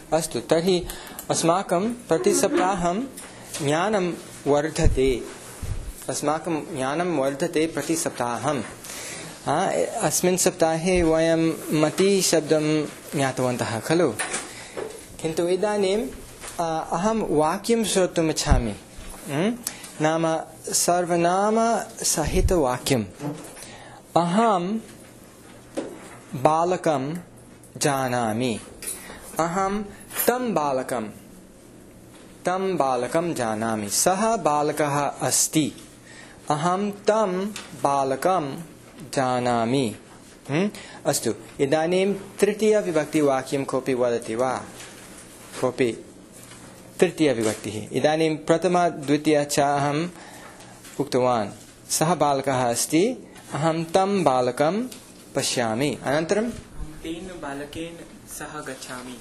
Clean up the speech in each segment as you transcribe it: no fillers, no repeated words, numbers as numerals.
अस्तु, तर्हि अस्माकं प्रतिसप्ताहं ज्ञानं वर्धते, अस्माकं ज्ञानं वर्धते प्रतिसप्ताहं। अस्मिन् सप्ताहे वयं मति शब्दं ज्ञातवन्तः खलु, किन्तु इदानीं अहं वाक्यं श्रोतुम् इच्छामि, नाम सर्वनामसहितवाक्यम्। अहं बालकं जानामि, अहं तं बालकं जानामि, सः बालकः अस्ति, अहं तं बालकं जानामि। अस्तु, इदानीं तृतीयविभक्तिवाक्यं कोऽपि वदति वा? कोऽपि तृतीयविभक्तिः। इदानीं प्रथमा द्वितीया च अहम् उक्तवान्, सः बालकः अस्ति, अहं तं बालकं पश्यामि। अनन्तरं तेन बालकेन सह गच्छामि,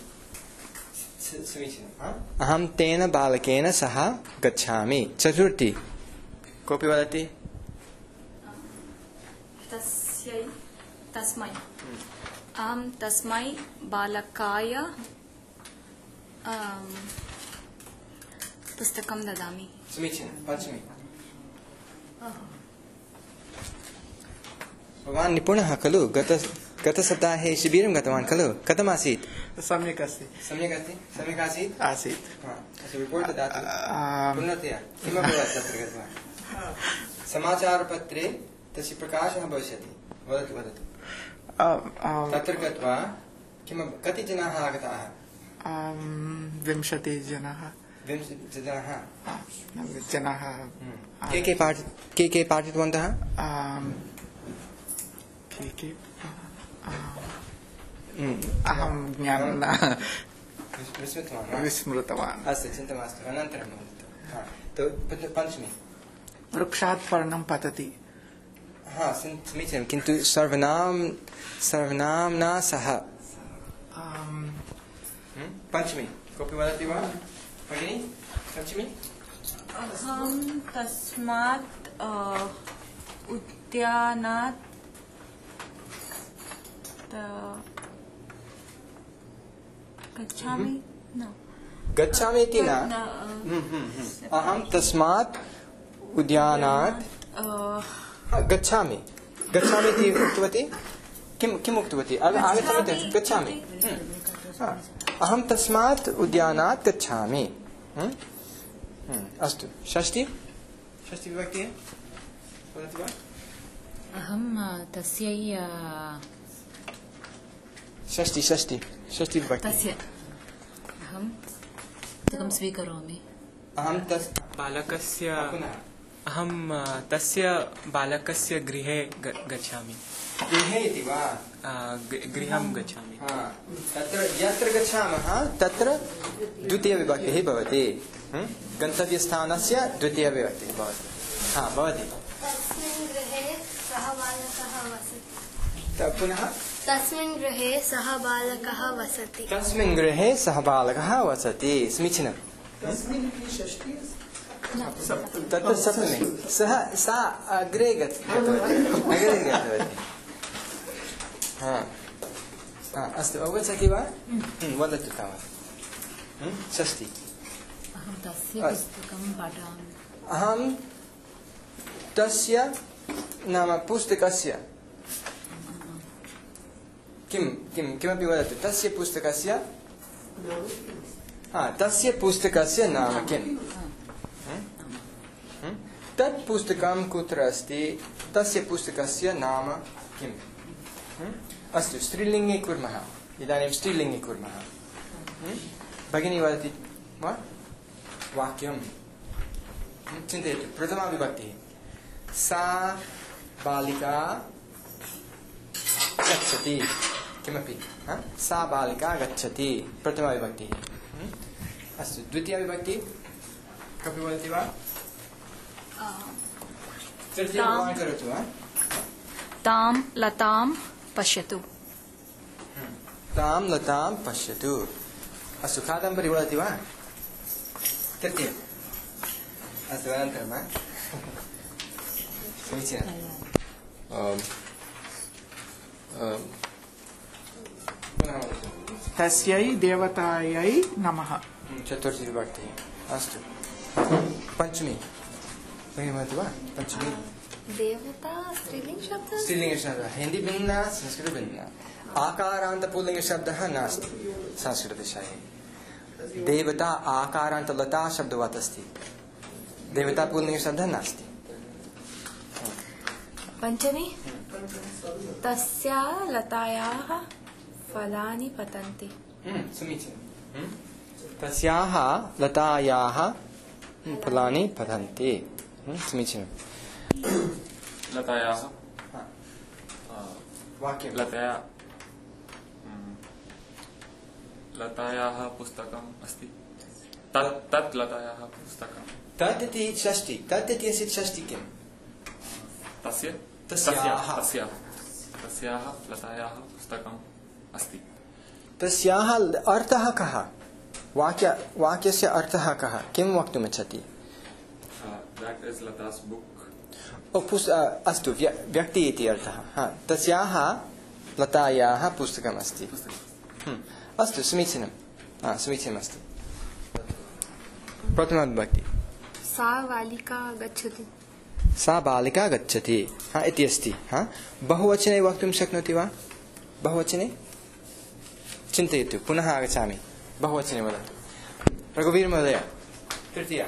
अहं तेन बालकेन सह गच्छामि। चतुर्थी कोऽपि वदति? तस्मै अहं तस्मै बालकाय पुस्तकं ददामि। समीचीनं। पञ्चमी, भवान् निपुणः खलु, गतसप्ताहे शिबिरं गतवान् खलु, कथमासीत्? सम्यक् अस्ति। सम्यक् अस्ति? सम्यक् आसीत्? आसीत्। रिपोर्ट् ददातु पूर्णतया। किमभवत् तत्र गत्वा? समाचारपत्रे तस्य प्रकाशः भविष्यति। वदतु वदतु। तत्र गत्वा कति जनाः आगताः? 20 जनाः। 20 जनाः। के के पाठितवन्तः? अहं ज्ञानं न विस्मृतवान्। अस्तु, चिन्ता मास्तु, अनन्तरं वदतु। पञ्चमी, वृक्षात् पर्णं पतति। समीचीनं, किन्तु सर्वनाम्ना सह। पञ्चमी कोऽपि वदति वा भगिनी? पञ्चमी, अहं तस्मात् उद्यानात् गच्छामि। गच्छामि इति न, अहं तस्मात् उद्यानात् गच्छामि। गच्छामि इति उक्तवती? किम् उक्तवती? आगच्छामि, गच्छामि। अहं तस्मात् उद्यानात् गच्छामि। अस्तु, षष्ठी विभक्तिः वदति वा? अहं तस्यै षष्ठी विभक्तिः। तस्य अहं पुस्तकं स्वीकरोमि। अहं तस्य बालकस्य गृहे गच्छामि। गृहे इति वा? गृहं गच्छामि। तत्र यत्र गच्छामः तत्र द्वितीयविभक्तिः भवति। गन्तव्यस्थानस्य द्वितीयविभक्तिः भवति। भवति। तस्मिन् गृहे सः बालकः वसति। पुनः तस्मिन् गृहे सः बालकः वसति। तस्मिन् गृहे सः बालकः वसति। समीचीनं। तत्र सप्तमी, सा अग्रे गतवती। अस्तु, अवगच्छति वा? वदतु तावत्। षष्ठी, अहं तस्य पुस्तकं पठामि। अहं तस्य नाम पुस्तकस्य किमपि वदतु। तस्य पुस्तकस्य नाम किम्? तत् पुस्तकं कुत्र अस्ति? तस्य पुस्तकस्य नाम किम्? अस्तु, स्त्रीलिङ्गे कुर्मः। इदानीं स्त्रीलिङ्गे कुर्मः। भगिनी वदति वा? वाक्यं चिन्तयतु। प्रथमा विभक्तिः, सा बालिका गच्छति। किमपि सा बालिका गच्छति, प्रथमा विभक्तिः। अस्तु, द्वितीया विभक्तिः कोऽपि वदति वा? तृतीयं करोतु वा? तां लतां पश्यतु। तां लतां पश्यतु। अस्तु, कादम्बरी वदति वा? तृतीय। अस्तु, अनन्तरं समीचीनं। पुनः वदतु। तस्यै देवतायै नमः। चतुर्थी विभक्तिः। अस्तु पञ्चमी भगिनी वदति वा? पञ्चमी देवता स्त्रीलिङ्गशब्दः स्त्रीलिङ्गशब्दः हिन्दी भिन्ना संस्कृत भिन्ना आकारान्त पुल्लिङ्गशब्दः नास्ति संस्कृतविषये देवता आकारान्त लता शब्दवत् अस्ति देवता पुल्लिङ्गशब्दः नास्ति पञ्चमी तस्या लतायाः फलानि पतन्ति समीचीनं तस्याः लतायाः फलानि पतन्ति समीचीनं लतायाः वाक्यं लतायाः पुस्तकम् अस्ति तत् लतायाः पुस्तकम् तत् इति षष्ठी तत् इति अस्ति षष्ठी किं तस्याः लतायाः पुस्तकम् अस्ति तस्याः अर्थः कः वाक्यस्य अर्थः कः किं वक्तुम् इच्छति that is Lata's book अस्तु व्यक्ति इति अर्थः तस्याः लतायाः पुस्तकम् अस्ति अस्तु समीचीनं समीचीनमस्ति प्रथमविभक्ति सा बालिका गच्छति सा बालिका गच्छति इति अस्ति बहुवचने वक्तुं शक्नोति वा बहुवचने चिन्तयतु पुनः आगच्छामि बहुवचने वदतु रघुवीर महोदय तृतीया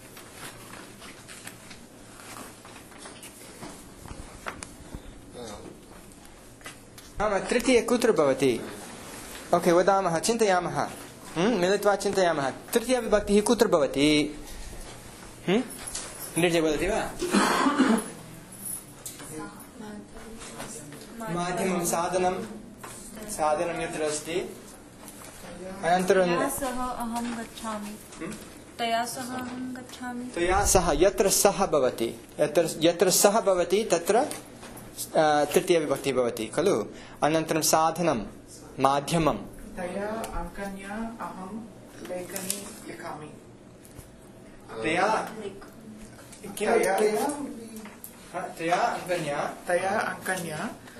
तृतीय कुत्र भवति ओके वदामः चिन्तयामः मिलित्वा चिन्तयामः तृतीया विभक्तिः कुत्र भवति निर्जय वदति वा माध्यमं साधनं यत्र अस्ति अनन्तरं तया सह अहं गच्छामि तया सह यत्र सह भवति यत्र सह भवति तत्र तृतीया विभक्तिः भवति खलु अनन्तरं साधनं माध्यमं तया अङ्कन्या अहं लेखनी लिखामि तया अङ्कन्या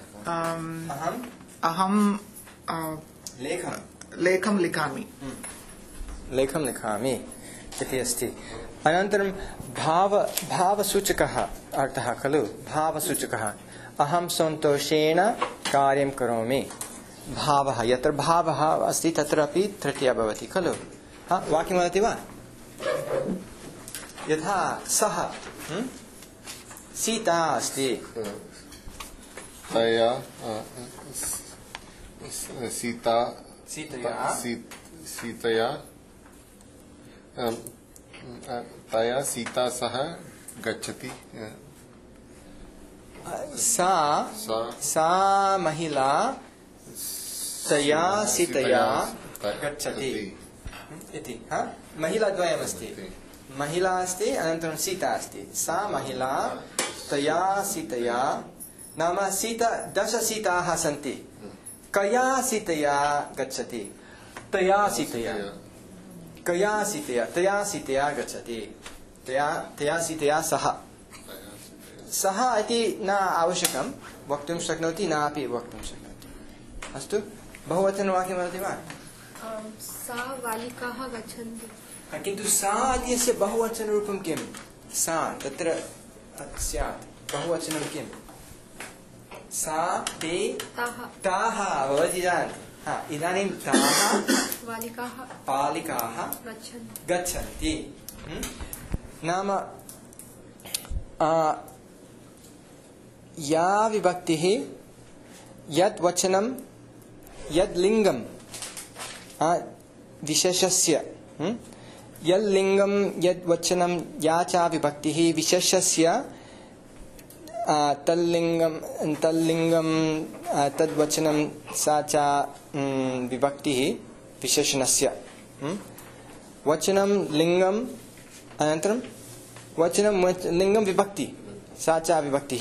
अहं लेखं लिखामि लेखं लिखामि इति अस्ति अनन्तरं भावसूचकः अर्थः खलु भावसूचकः अहं सन्तोषेण कार्यं करोमि भावः यत्र भावः अस्ति तत्रापि तृतीया भवति खलु वाक्यं वदति वा यथा सः सीता अस्ति तया सीता सह गच्छति सा महिला तया सीतया गच्छति इति महिला द्वयमस्ति महिला अस्ति अनन्तरं सीता अस्ति सा महिला तया सीतया नाम सीता 10 सीताः सन्ति कया सीतया गच्छति तया सीतया गच्छति तया सीतया सः इति न आवश्यकं वक्तुं शक्नोति नापि वक्तुं शक्नोति अस्तु बहुवचनवाक्यं वदति वा सा बालिकाः गच्छन्ति किन्तु सा इत्यस्य बहुवचनरूपं किं सा तत्र स्यात् बहुवचनं किं सा ते ताः भवति जानन्ति इदानीं ताः बालिकाः गच्छन्ति नाम या विभक्तिः यत् वचनं यद् लिङ्गं विशेषस्य यल्लिङ्गं यद् वचनं या च विभक्तिः विशेषस्य तल्लिङ्गं तद्वचनं सा च विभक्तिः विशेषणस्य वचनं लिङ्गम् अनन्तरं वचनं लिङ्गं विभक्ति सा च विभक्तिः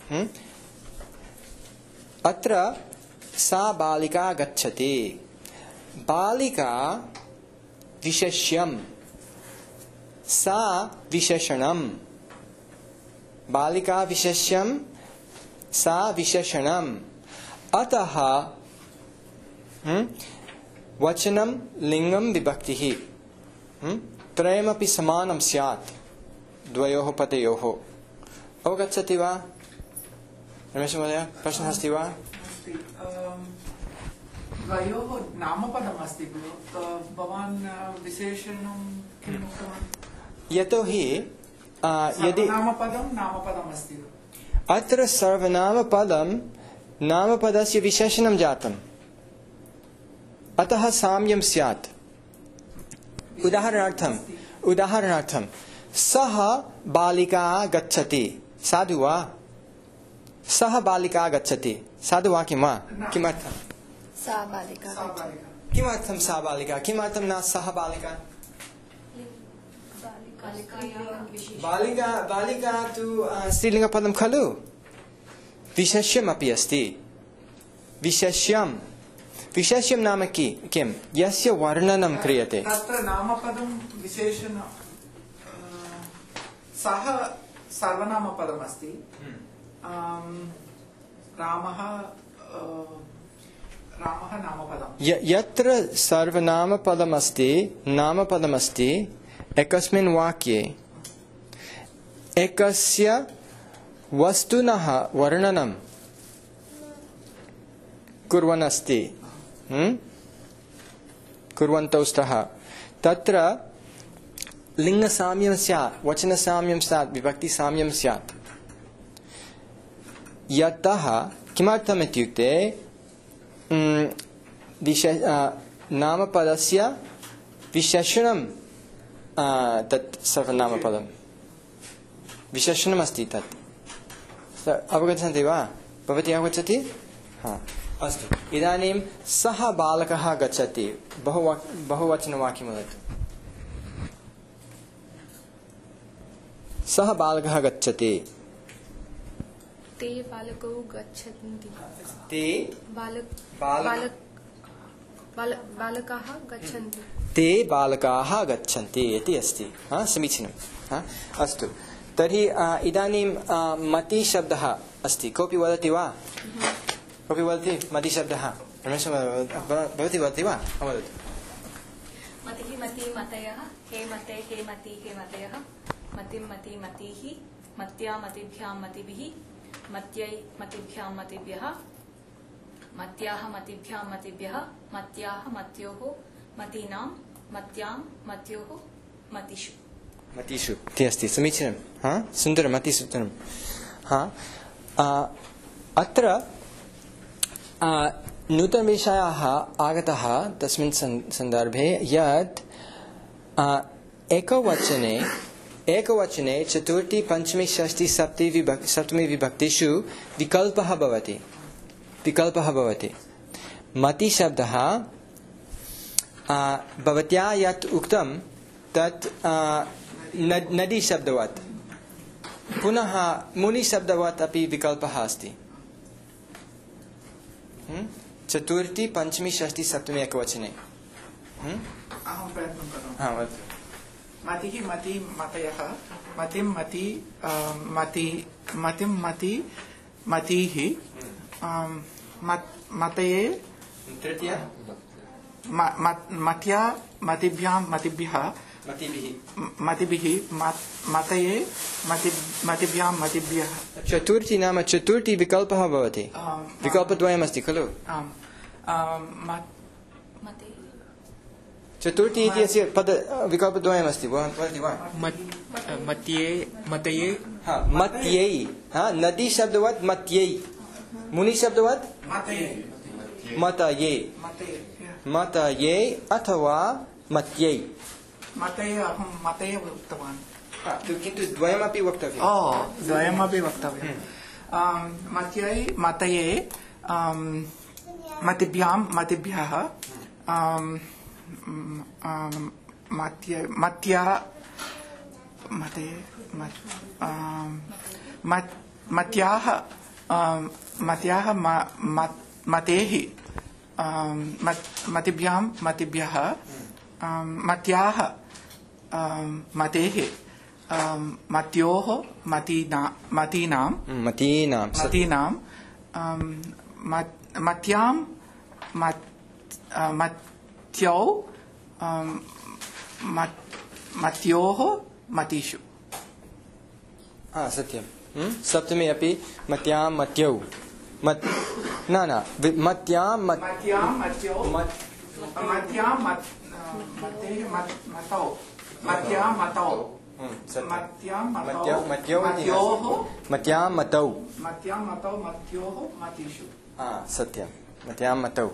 अत्र सा बालिका गच्छति बालिका विशेष्यं सा विशेषणं बालिका विशेष्यं सा विशेषणम् अतः वचनं लिंगं विभक्तिः त्रयमपि समानं स्यात् द्वयोः पदयोः। अवगच्छति वा रमेश महोदय? प्रश्नः अस्ति वा? द्वयोः नामपदमस्ति भवान् विशेषणं किम् उक्तवान्? यतोहि यदि नामपदमस्ति अत्र सर्वनामपदं नामपदस्य विशेषणं जातम्, अतः साम्यं स्यात्। उदाहरणार्थं सः बालिका गच्छति, साधु वा? सः बालिका गच्छति, साधु वा किं वा? किमर्थं सा बालिका? किमर्थं सा बालिका? किमर्थं न सः बालिका? बालिका तु स्त्रीलिङ्गपदं खलु? विशेष्यमपि अस्ति। विशेष्यं नाम किं? यस्य वर्णनं क्रियते। तत्र नामपदं विशेषण सः सर्वनामपदमस्ति। रामः नामपदम्। यत्र सर्वनामपदमस्ति नामपदमस्ति एकस्मिन् वाक्ये एकस्य वस्तुनः वर्णनं कुर्वन् अस्ति, कुर्वन्तौ स्तः, तत्र लिङ्गसाम्यं स्यात्, वचनसाम्यं स्यात्, विभक्तिसाम्यं स्यात्। यतः किमर्थम् इत्युक्ते नामपदस्य विशेषणं तत् सर्वनामपदं विशेषणमस्ति तत्। अवगच्छन्ति वा? भवती अवगच्छति? हा, अस्तु। इदानीं सः बालकः गच्छति, बहुवचनवाक्यं वदतु। सः बालकः गच्छति। ते बालकौ गच्छन्ति। ते बालकाः गच्छन्ति। ते बालकाः गच्छन्ति इति अस्ति। समीचीनम्। अस्तु, तर्हि इदानीं मति शब्दः अस्ति। कोऽपि वदति वा? कोऽपि वदति? मति शब्दः रमेश भवती वदति वा? वदतु। मतिः मति मतयः, हे मते हे मति हे मतयः, मतिं मति मतिः, मत्या मतिभ्यां मतिभिः, मत्यै मतिभ्यां मतिभ्यः, मत्याः मतिभ्यां मतिभ्यः, मत्याः मत्योः मतीनां, मत्यां मत्योः मतिषु। मतिषु इति अस्ति। समीचीनं। सुन्दरम्, अतिसुन्दरम्। अत्र नूतनविषयः आगतः तस्मिन् सन्दर्भे यत् एकवचने चतुर्थी पञ्चमी षष्ठी सप्तमी विभक्तिषु विकल्पः भवति। मति शब्दः भवत्या यत् उक्तं तत् नदी शब्दवत्, पुनः मुनि शब्दवत् अपि विकल्पः अस्ति। चतुर्थी पञ्चमी षष्ठी सप्तमी एकवचने। अहं प्रयत्नं करोमि। मतिः मति मतयः, मतिं मति मतिः, मतये तृतीया मत्या मतिभ्यां मतिभ्यः, मतिभिः, मतये मतिभ्यां मतिभ्यः। चतुर्थी नाम चतुर्थी विकल्पः भवति। विकल्पद्वयमस्ति खलु? चतुर्थी इत्यस्य पद विकल्पद्वयमस्ति। वदति वा? मतये नदी शब्दवत् मत्यै, मुनि शब्दवत् मतये अथवा मत्यै। मतये अहं मतये उक्तवान्, किन्तु द्वयमपि वक्तव्यम्। द्वयमपि वक्तव्यम्। मतये मतिभ्यां मतिभ्यः, मत्याः मतेः, मतिभ्यां मतिभ्यः, मत्याः मतेः, मत्योः मतीनां, मत्यां मत्यौ मत्योः मतिषु सत्यं सप्तमी अपि मत्यां मत्यौ मत् न मत्यां मत्यां मत्योः मत्यां मतौ मत्यां मतौ मत्यां मतौ मत्योः मतिषु सत्यं मत्यां मतौ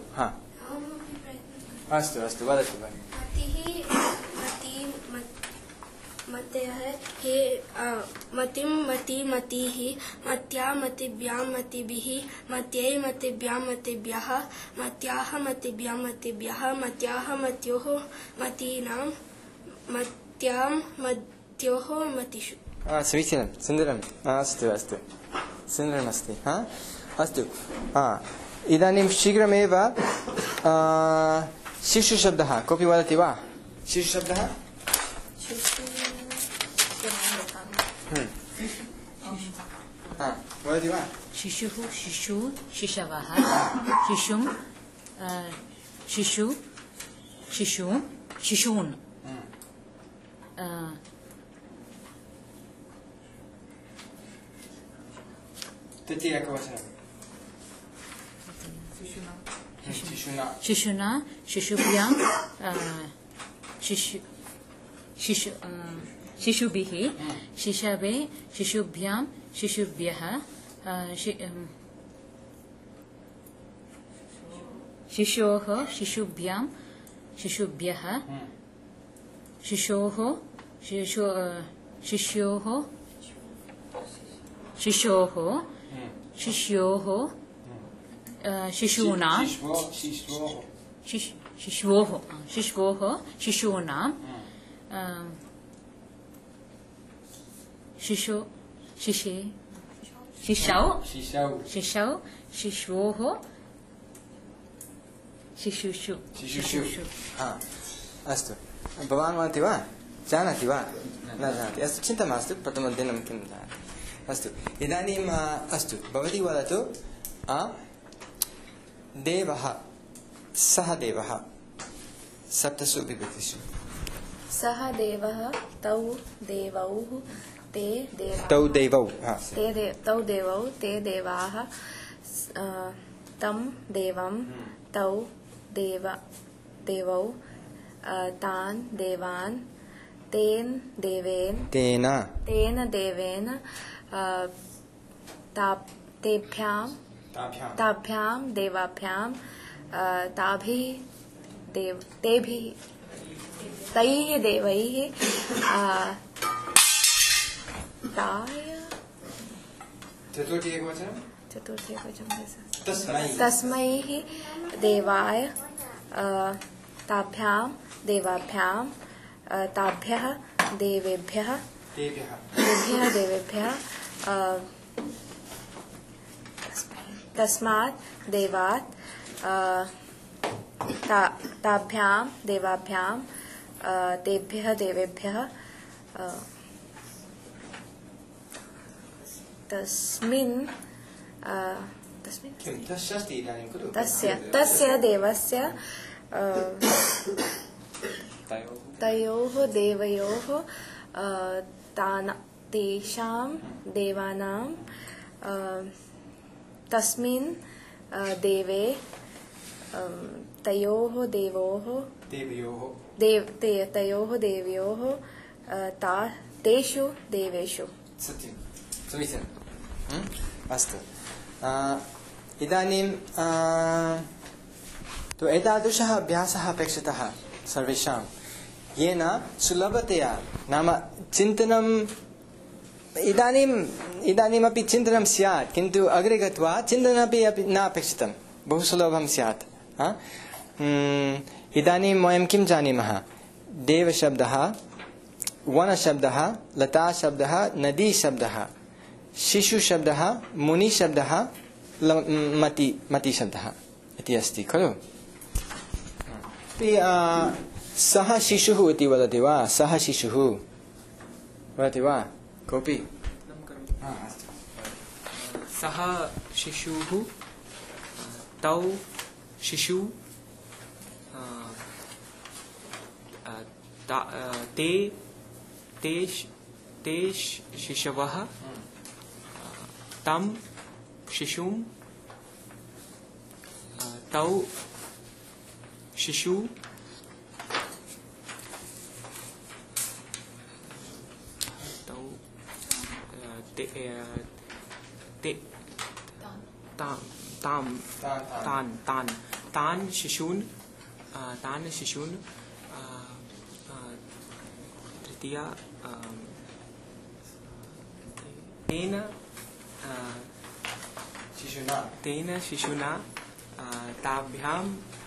अस्तु अस्तु वदतु मतयः हे मतिं मतिः मत्या मतिभ्यां मतिभिः मत्यै मतिभ्यां मतिभ्यः मत्याः मतिभ्यां मतिभ्यः मत्याः मत्योः मतीनां मत्यां मत्योः मतिषु समीचीनं सुन्दरम् अस्तु अस्तु सुन्दरमस्ति अस्तु इदानीं शीघ्रमेव शिशुशब्दः कोऽपि वदति वा शिशुशब्दः वदति वा शिशुः शिशु शिशवः शिशुं शिशु शिशु शिशून् तृतीयकवचनं शिशुना शिशुभ्यां शिशुभिः शिशवे शिशुभ्यां शिशुभ्यः शिशोः शिशुभ्यां शिशुभ्यः शिशोः शिशोः शिशोः शिष्योः शिशूनां शिशवोः शिशूनां शिशौ शिशवोः शिशुषु अस्तु भवान् वदति वा जानाति वा न जानाति अस्तु चिन्ता मास्तु प्रथमदिनं किं जानाति अस्तु इदानीम् अस्तु भवती वदतु देवः सः देवः सप्तसु विभक्तिषु सः देवः तौ देवौ ते तौ देवौ तौ देवौ ते देवाः तं देवं तौ देवौ तान् देवान् तेन देवेन तेन देवेन ताभ्यां देवाभ्यां तेभिः तैः देवैः तस्मै देवाय ताभ्यां देवाभ्यां ताभ्यः देवेभ्यः तस्मात् देवात् ताभ्यां देवाभ्यां तेभ्यः देवेभ्यः तस्य देवस्य तयोः देवयोः तेषां देवानां तस्मिन् देवे तयोः देवयोः तेषु देवेषु सत्यं समीचीनम् अस्तु इदानीं तु एतादृशः अभ्यासः अपेक्षितः सर्वेषां येन सुलभतया नाम चिन्तनम् इदानीमपि चिन्तनं स्यात् किन्तु अग्रे गत्वा चिन्तनमपि न अपेक्षितं बहु सुलभं स्यात् इदानीं वयं किं जानीमः देवशब्दः वनशब्दः लताशब्दः नदीशब्दः शिशुशब्दः मुनिशब्दः मतिशब्दः इति अस्ति खलु सः शिशुः इति वदति वा सः शिशुः वदति वा कोऽपि सः शिशुः तौ शिशु ते शिशवः तं शिशुं तौ शिशु तौ तान् शिशून् तृतीया तेन शिशुना ताभ्यां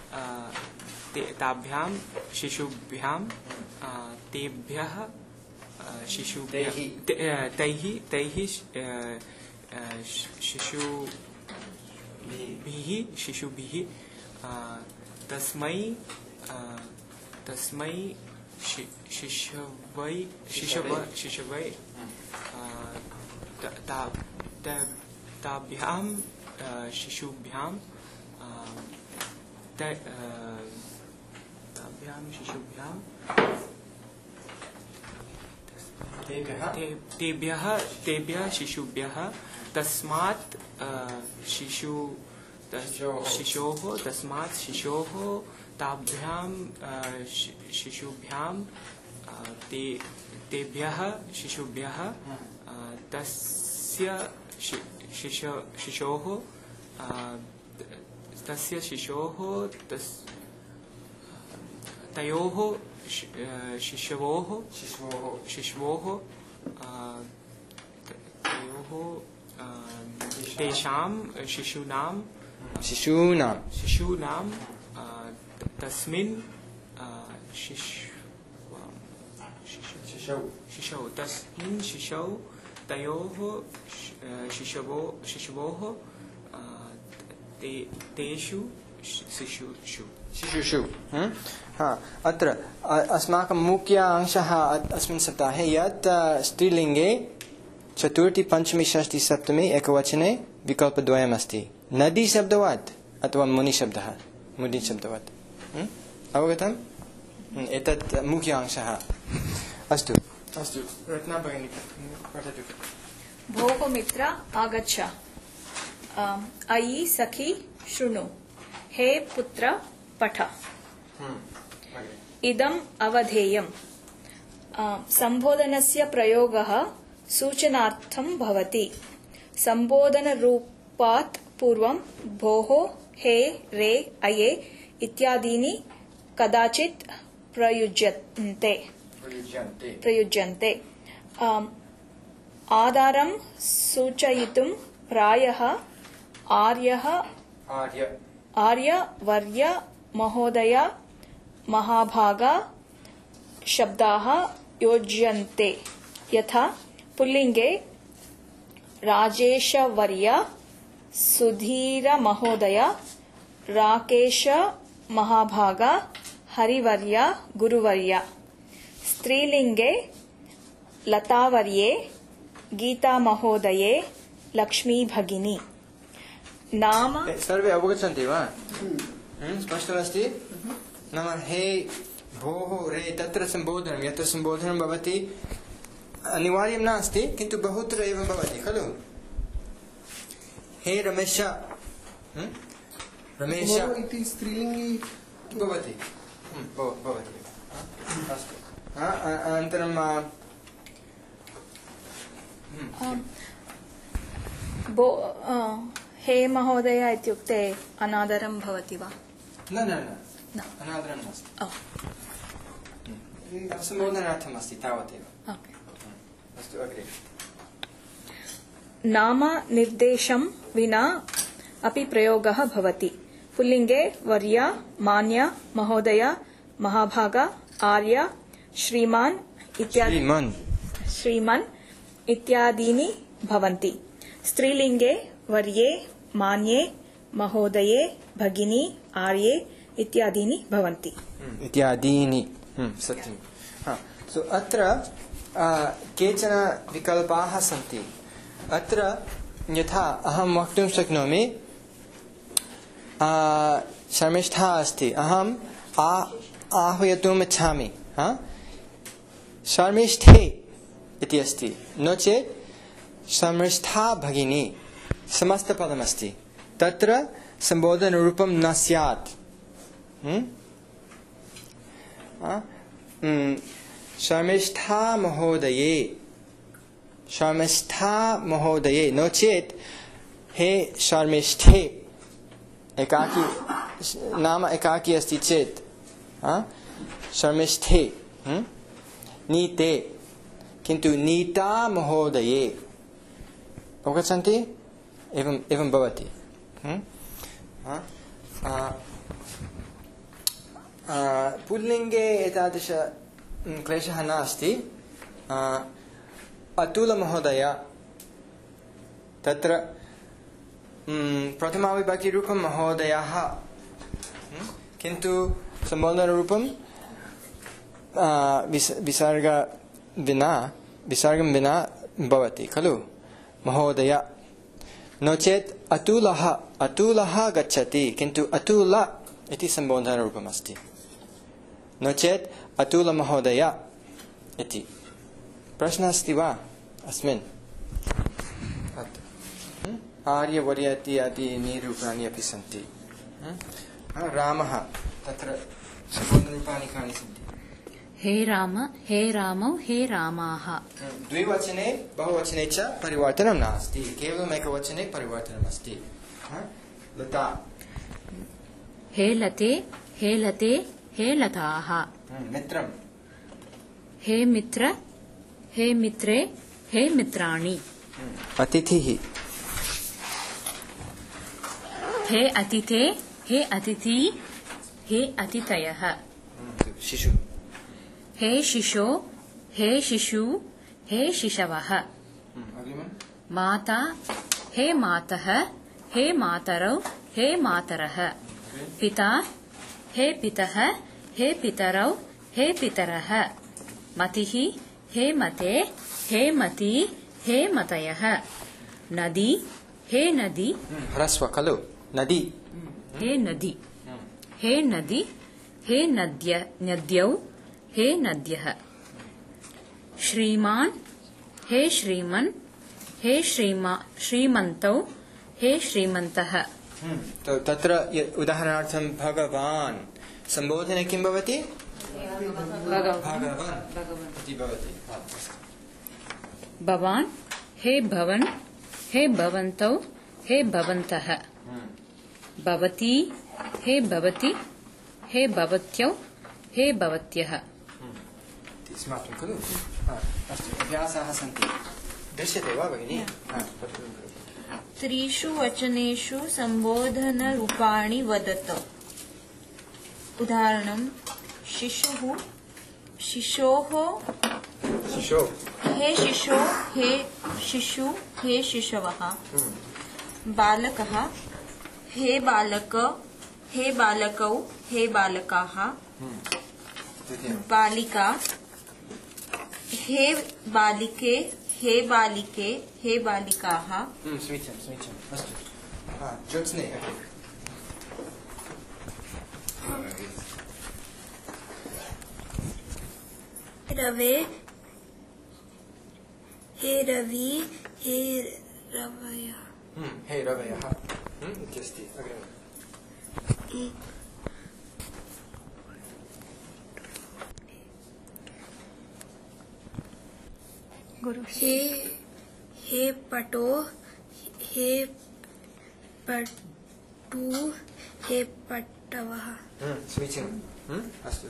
शिशुभ्यां तेभ्यः शिशुभ्यः तैः शिशुभिः तस्मै शिशवै ताभ्यां शिशुभ्यां तेभ्यः शिशुभ्यः तस्मात् शिशोः ताभ्यां शिशुभ्यां तेभ्यः शिशुभ्यः तस्य शिशोः तयोः शिशवोः तेषां शिशूनां तस्मिन् शिशौ तयोः शिशवोः तेषु शिशुषु अत्र अस्माकं मुख्य अंशः अस्मिन् सप्ताहे यत् स्त्रीलिङ्गे चतुर्थी पंचमी षष्ठी सप्तमी एकवचने विकल्पद्वयमस्ति नदी शब्दवत् अथवा मुनिशब्दवत् अवगतम् एतत् मुख्य अंशः अस्तु रत्ना भगिनी पठतु भोः मित्र आगच्छ अयि सखी शृणु हे पुत्र पठ इदम् अवधेयम् सम्बोधनस्य प्रयोगः सूचनार्थं भवति सम्बोधनरूपात् पूर्वं भोः हे रे अये इत्यादीनि कदाचित् प्रयुज्यन्ते आधारं सूचयितुं प्रायः आर्य वर्य महोदय महाभागा शब्दाः योज्यन्ते यथा पुल्लिङ्गे राजेशवर्य सुधीर महोदय राकेश महाभागा हरिवर्य गुरुवर्य स्त्रीलिङ्गे लतावर्ये गीता महोदये लक्ष्मी भगिनी नाम सर्वे अवगच्छन्ति वा स्पष्टमस्ति नाम हे भोः रे तत्र सम्बोधनं यत्र सम्बोधनं भवति अनिवार्यं नास्ति किन्तु बहुत्र एवं भवति खलु हे रमेश इति स्त्रीलिङ्गी भवति अस्तु अनन्तरं हे महोदय इत्युक्ते अनादरं भवति वा न अनादरं नास्ति सम्बोधनार्थम् अस्ति तावदेव अस्तु अग्रे नाम निर्देशं विना अपि प्रयोगः भवति पुल्लिङ्गे वर्य मान्य महोदय महाभागा आर्य श्रीमान् इत्यादीनि भवन्ति स्त्रीलिङ्गे वर्ये मान्ये महोदये भगिनी आर्ये इत्यादीनि भवन्ति सत्यं सो अत्र केचन विकल्पाः सन्ति अत्र यथा अहं वक्तुं शक्नोमि शर्मिष्ठा अस्ति अहम् आह्वयितुम् इच्छामि शर्मिष्ठे इति अस्ति, नो चेत् शर्मिष्ठा भगिनी समस्तपदमस्ति, तत्र संबोधनरूपं न स्यात्। शर्मिष्ठा महोदये, शर्मिष्ठा महोदये, नो चेत् हे शर्मिष्ठे, एकाकी नाम एकाकी अस्ति चेत् शर्मिष्ठे नीते, किन्तु नीता महोदये अवगच्छन्ति, एवं भवति। पुल्लिङ्गे एतादृश क्लेशः नास्ति। अतुलमहोदय, तत्र प्रथमाविभक्तिरूपं महोदयः, किन्तु सम्बोधनरूपं विसर्गं विना भवति खलु, महोदय। नो चेत् अतुलः, अतुलः गच्छति, किन्तु अतुल इति सम्बोधनरूपम् अस्ति, नो चेत् अतुलमहोदय इति। प्रश्नः अस्ति वा अस्मिन्? आर्यवर्य इत्यादीनि रूपाणि अपि सन्ति। रामः, तत्र सम्बोधनरूपाणि कानि सन्ति? हे राम, हे रामौ, हे रामाः। द्विवचने बहुवचने च परिवर्तनं नास्ति, केवलम् एकवचने परिवर्तनमस्ति। लता, हे लते, हे लते, हे लताः। मित्रं, हे मित्र, हे मित्रे, हे मित्राणि। अतिथिः, हे अतिथे, हे अतिथि, हे अतिथयः। शिशु, हे शिशो, हे शिशु, हे शिशवः। माता, हे मातः, हे मातरौ, हे मातरः। पिता, हे पितः, हे पितरौ, हे पितरः। मतिः, हे मते, हे मती, हे मतयः। नदी, हे नदी, ह्रस्व खलु, नदी, हे नदी, हे नदी, हे नद्यौ, हे नद्यः। श्रीमान्, हे श्रीमन्, हे श्रीमन्तौ, हे श्रीमन्तः। तत्र उदाहरणार्थं भगवान् सम्बोधने किं भवति? भगवान् इति भवति। भवान्, हे भवन्, हे भवन्तौ, हे भवन्तः। भवती, हे भवति, हे भवत्यौ, हे भवत्यः। स्मार्टं खलु। अस्तु, अभ्यासाः सन्ति, दृश्यते वा भगिनि? त्रिषु वचनेषु सम्बोधनरूपाणि वदत। उदाहरणं शिशुः, शिशोः, हे शिशो, हे शिशु, हे शिशवः। बालकः, हे बालक, हे बालकौ, हे बालकाः। बालिका, हे बालिके, हे बालिके, हे बालिकाः। समीचीनम्, अस्तु। ज्योत्स्ने, रवे, हे रवि, हे रवयः। हे रवयः इत्यस्ति। अग्रिमम्। हे पटो, हे पटु, हे पटवः। समीचीनम्, अस्तु।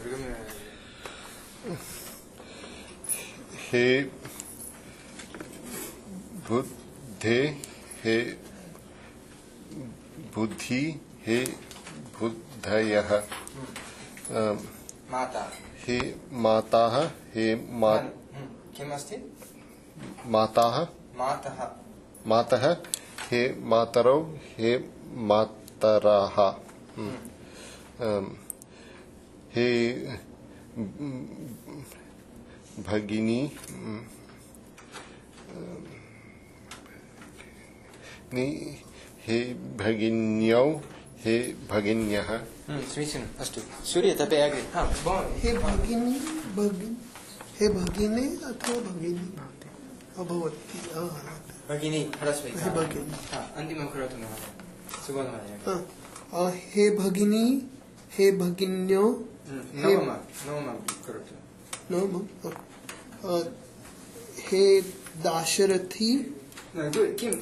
हे बुद्धे, हे बुद्धि, हे बुद्धयः। माता, हे माताः, हे किम् अस्ति? माताः, मातः, हे मातरौ, हे मातराः। हे भगिनी, हे भगिन्यौ, हे भगिन्यः। समीचीनम्, अस्तु। सूर्य, तपे अग्रे। हे भगिनी, हे भगिनी अथवा भगिनी अभवती भगिनी ह्रस्व हे भगिनी अन्तिमं करोतु महोदय सुबोधमहोदय हे भगिनी हे भगिन्यो नवमं करोतु नवमं हे दाशरथी किं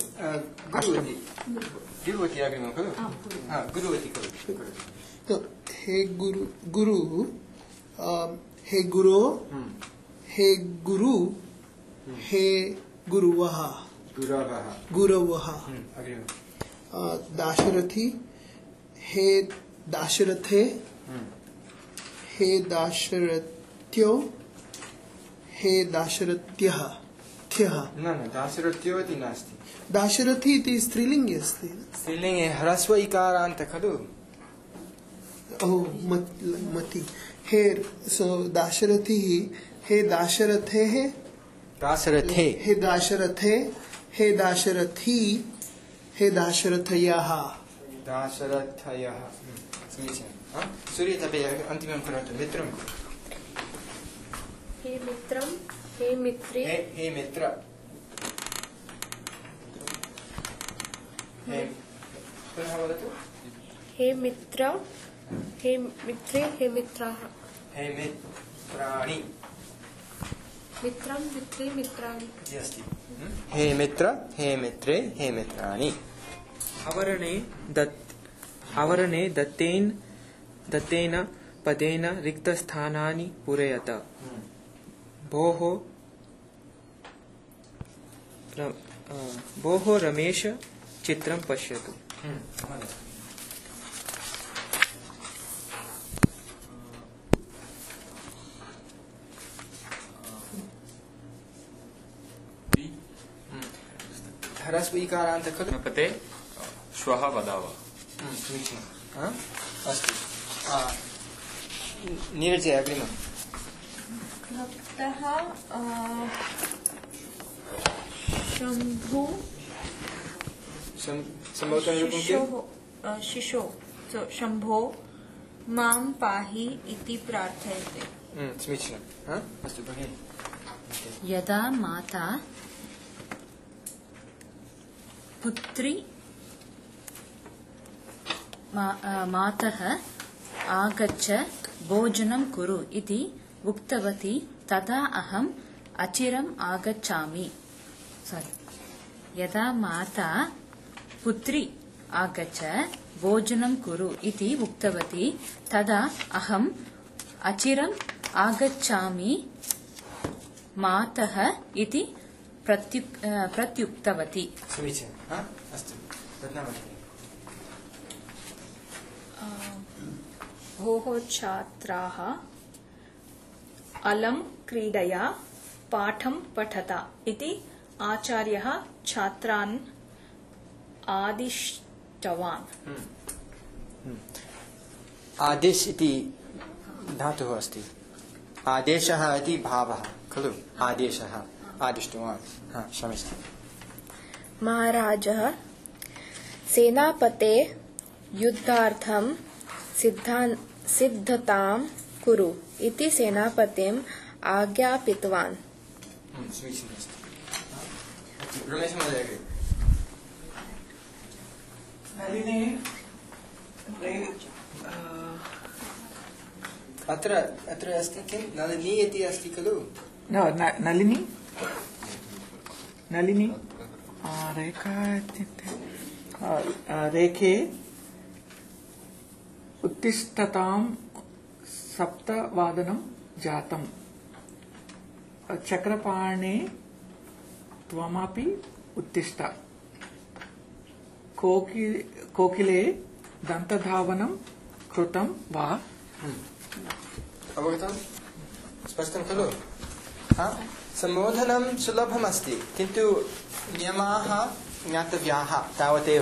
गुरुवती अग्रिमं खलु गुरुवती करोतु हे गुरु हे गुरो हे गुरु हे गुरुवः दाशरथी हे दाशरथे हे दाशरथ्यो हे दाशरथ्यः न दाशरथ्यो इति नास्ति दाशरथी इति स्त्रीलिङ्गे अस्ति स्त्रीलिङ्गे ह्रस्व इकारान्त खलु मति हे दाशरथी हे दाशरथे हे दाशरथे हे दाशरथी हे दाशरथयः समीचीनं सूर्यतपे अन्तिमं करोतु मित्रं हे मित्रं हे मित्रे हे मित्र पुनः वदतु हे मित्र हे मित्रे हे मित्राः हे मित्राणि मित्रं मित्रे मित्राणि इति अस्ति हे मित्र हे मित्रे हे मित्राणि आवरणे दत्तेन पदेन रिक्तस्थानानि पूरयत भोः रमेश चित्रं पश्यतु ह्रस्व इकारान्त खलु पते श्वः वदामः समीचीनम् अस्तु नीरजे अग्रिमम् भक्तः शम्भु शिशो शम्भो मां पाहि इति प्रार्थयते समीचीनम् अस्तु भगिनि यदा माता पुत्री मातः आगच्छ भोजनं कुरु इति उक्तवती तदा अहम् अचिरम् आगच्छामि यदा माता पुत्री आगच्छ भोजनं कुरु इति उक्तवती तदा अहम् अचिरम् आगच्छामि मातः इति प्रत्युक्तवती समीचीनम् अस्तु रत्नावती भोः छात्राः अलं क्रीडया पाठं पठत इति आचार्यः छात्रान् आदिष्टवान् आदेश इति धातुः अस्ति आदेशः इति भावः खलु आदेशः आदिष्टवान् क्षम्यताम् महाराजः सेनापते युद्धार्थं सिद्धतां कुरु इति सेनापतिम् आज्ञापितवान् अत्र अस्ति किं नलिनी इति अस्ति खलु नलिनी रेखा इत्युक्ते रेखे उत्तिष्ठतां 7 जातम् चक्रपाणे त्वमपि उत्तिष्ठ कोकिले दन्तधावनं कृतं वा अवगतं स्पष्टं खलु सम्बोधनं सुलभमस्ति किन्तु नियमाः ज्ञातव्याः तावदेव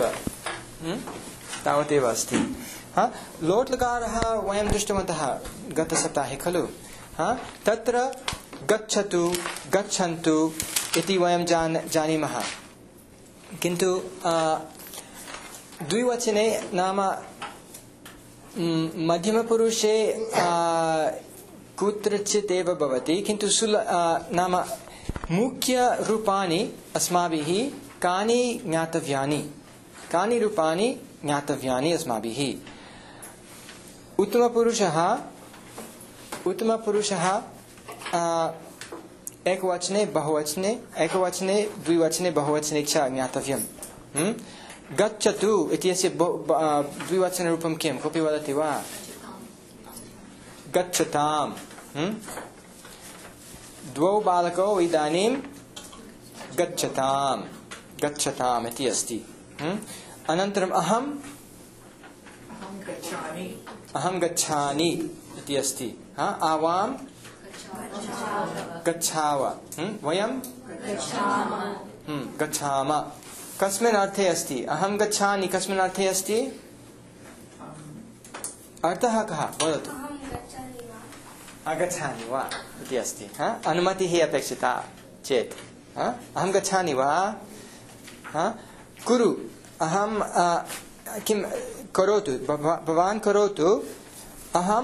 अस्ति लोट्लकारः वयं दृष्टवन्तः गतसप्ताहे खलु तत्र गच्छतु गच्छन्तु इति वयं जानीमः किन्तु द्विवचने नाम मध्यमपुरुषे कुत्रचित् एव भवति, किन्तु नाम मुख्यरूपाणि अस्माभिः कानि ज्ञातव्यानि, कानि रूपाणि ज्ञातव्यानि अस्माभिः। उत्तमपुरुषः एकवचने बहुवचने, एकवचने द्विवचने बहुवचने च ज्ञातव्यम्। गच्छतु इत्यस्य द्विवचनरूपं किं, कोऽपि वदति वा? गच्छताम्। द्वौ बालकौ इदानीं गच्छताम्, गच्छताम् इति अस्ति। अनन्तरम् अहं गच्छामि इति अस्ति। आवां गच्छाव, वयं गच्छामः। कस्मिन् अर्थे अस्ति? अहं गच्छामि कस्मिन् अर्थे अस्ति? अर्थः कः वदतु? गच्छामि वा इति अस्ति। अनुमतिः अपेक्षिता चेत् अहं गच्छामि वा, कुरु, अहं किं करोतु, भवान् करोतु, अहं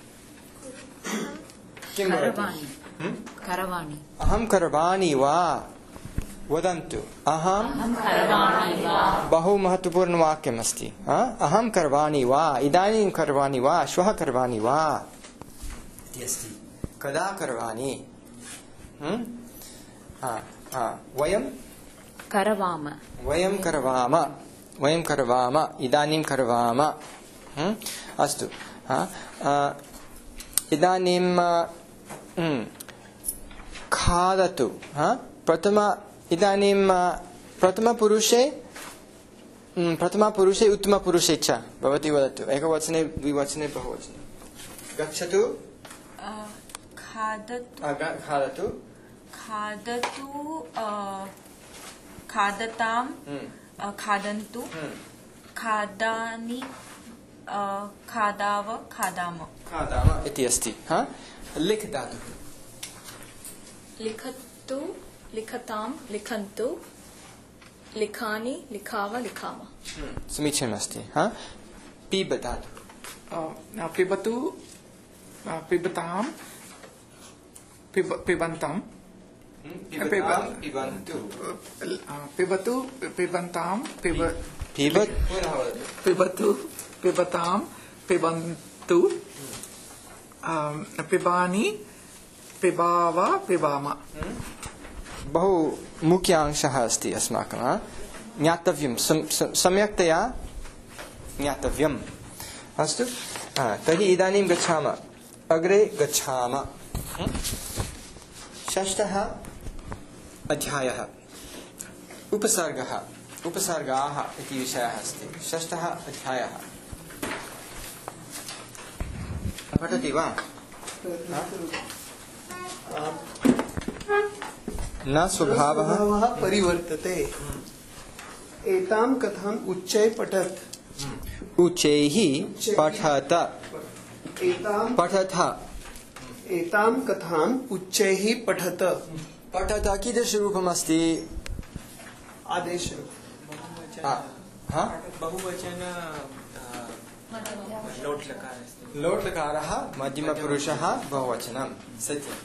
किं करवाणि, अहं करवाणि वा, वदन्तु अहं बहु महत्वपूर्ण वाक्यम् अस्ति। अहं करवाणि वा, इदानीं करवाणि वा, श्वः करवाणि वा इति अस्ति। कदा करवाणि? वयं करवाम, वयं करवाम, वयं करवाम, इदानीं करवाम। अस्तु, इदानीं खादतु। इदानीं प्रथमपुरुषे उत्तमपुरुषे च भवती वदतु, एकवचने द्विवचने बहुवचने। गच्छतु, खादतु, खादताम्, खादन्तु, खादानि, खादाव, खादाम इति अस्ति। लिख धातुः। लिखतु, लिखताम्, लिखन्तु, लिखानि, लिखाव, लिखाम। समीचीनमस्ति। पिब धातुः। पिबतु, पिबताम्, पिबन्तम्, पिबन्तु, पिबतु, पिबन्ताम्, पिबतु, पिबताम्, पिबन्तु, पिबानि, पिबाव, पिबाम। बहु मुख्य अंशः अस्ति अस्माकं। ज्ञातव्यं, सम्यक्तया ज्ञातव्यम्। अस्तु, तर्हि इदानीं गच्छामः, अग्रे गच्छामः। षष्ठः अध्यायः, उपसर्गः, उपसर्गाः इति विषयः अस्ति। षष्ठः अध्यायः पठति वा? न स्वभावः परिवर्तते। एतां कथाम् उच्चैः पठत्। उच्चैः पठत, पठत। एतां कथाम् उच्चैः पठत। पठत कीदृशरूपम् अस्ति? आदेशरूपम्। बहुवचन लोट्लकारः मध्यमपुरुषः बहुवचनं। सत्यं।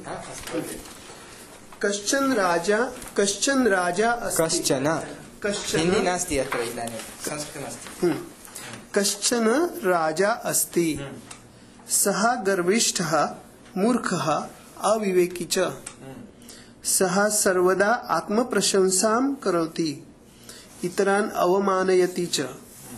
कश्चन राजा अस्ति। कश्चन हिन्दी नास्ति अत्र, इदानीं संस्कृतमस्ति। कश्चन राजा अस्ति, सः गर्विष्ठः, मूर्खः, अविवेकी च। सः सर्वदा आत्मप्रशंसां करोति, इतरान् अवमानयति च।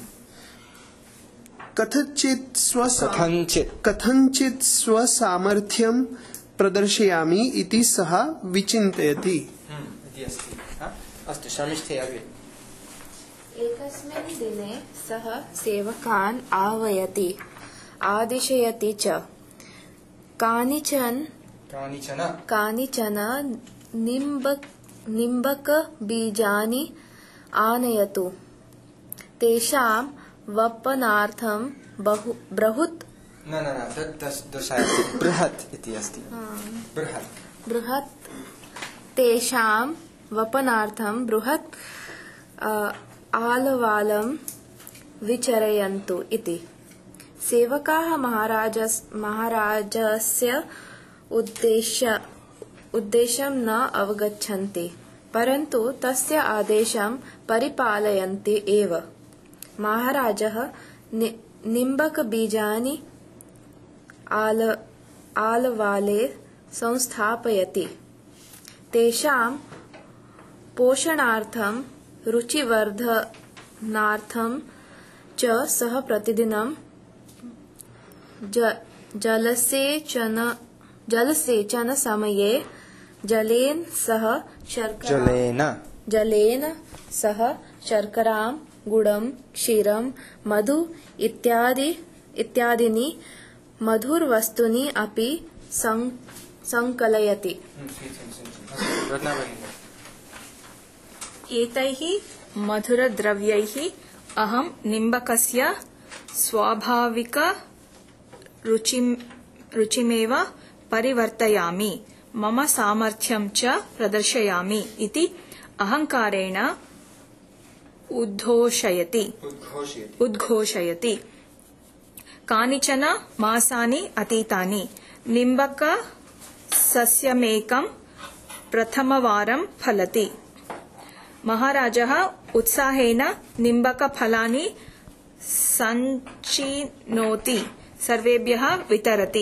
कथञ्चित् स्वसामर्थ्यं प्रदर्शयामि इति सः विचिन्तयति। अस्तु, शर्मिष्ठे अग्रे। एकस्मिन् दिने सः सेवकान् आह्वयति, आदिशयति च। कानिचन निम्बकबीजानि आनयतु, तेषां वपनार्थं बृहत् इति अस्ति। बृहत् तेषां वपनार्थं बृहत् आलवालं विचरयन्तु इति। सेवकाः महाराजस्य उद्देश्यं न अवगच्छन्ति, परन्तु तस्य आदेशं परिपालयन्ति एव। महाराजः निम्बकबीजानि आलवाले संस्थापयति। तेषां पोषणार्थं रुचिवर्धनार्थं च सः प्रतिदिनं जलसेचनसमये जलेन सह शर्करां, गुडं, क्षीरं, मधु इत्यादीनि मधुरवस्तूनि अपि संकलयति। एतैः मधुरद्रव्यैः अहं निम्बकस्य स्वाभाविक रुचिमेव परिवर्तयामि, मम सामर्थ्यं च प्रदर्शयामि इति अहङ्कारेण उद्घोषयति। कानिचन मासानि अतीतानि, निम्बकसस्यमेकं प्रथमवारं फलति। महाराजः उत्साहेन निम्बकफलानि सञ्चिनोति, सर्वेभ्यः वितरति।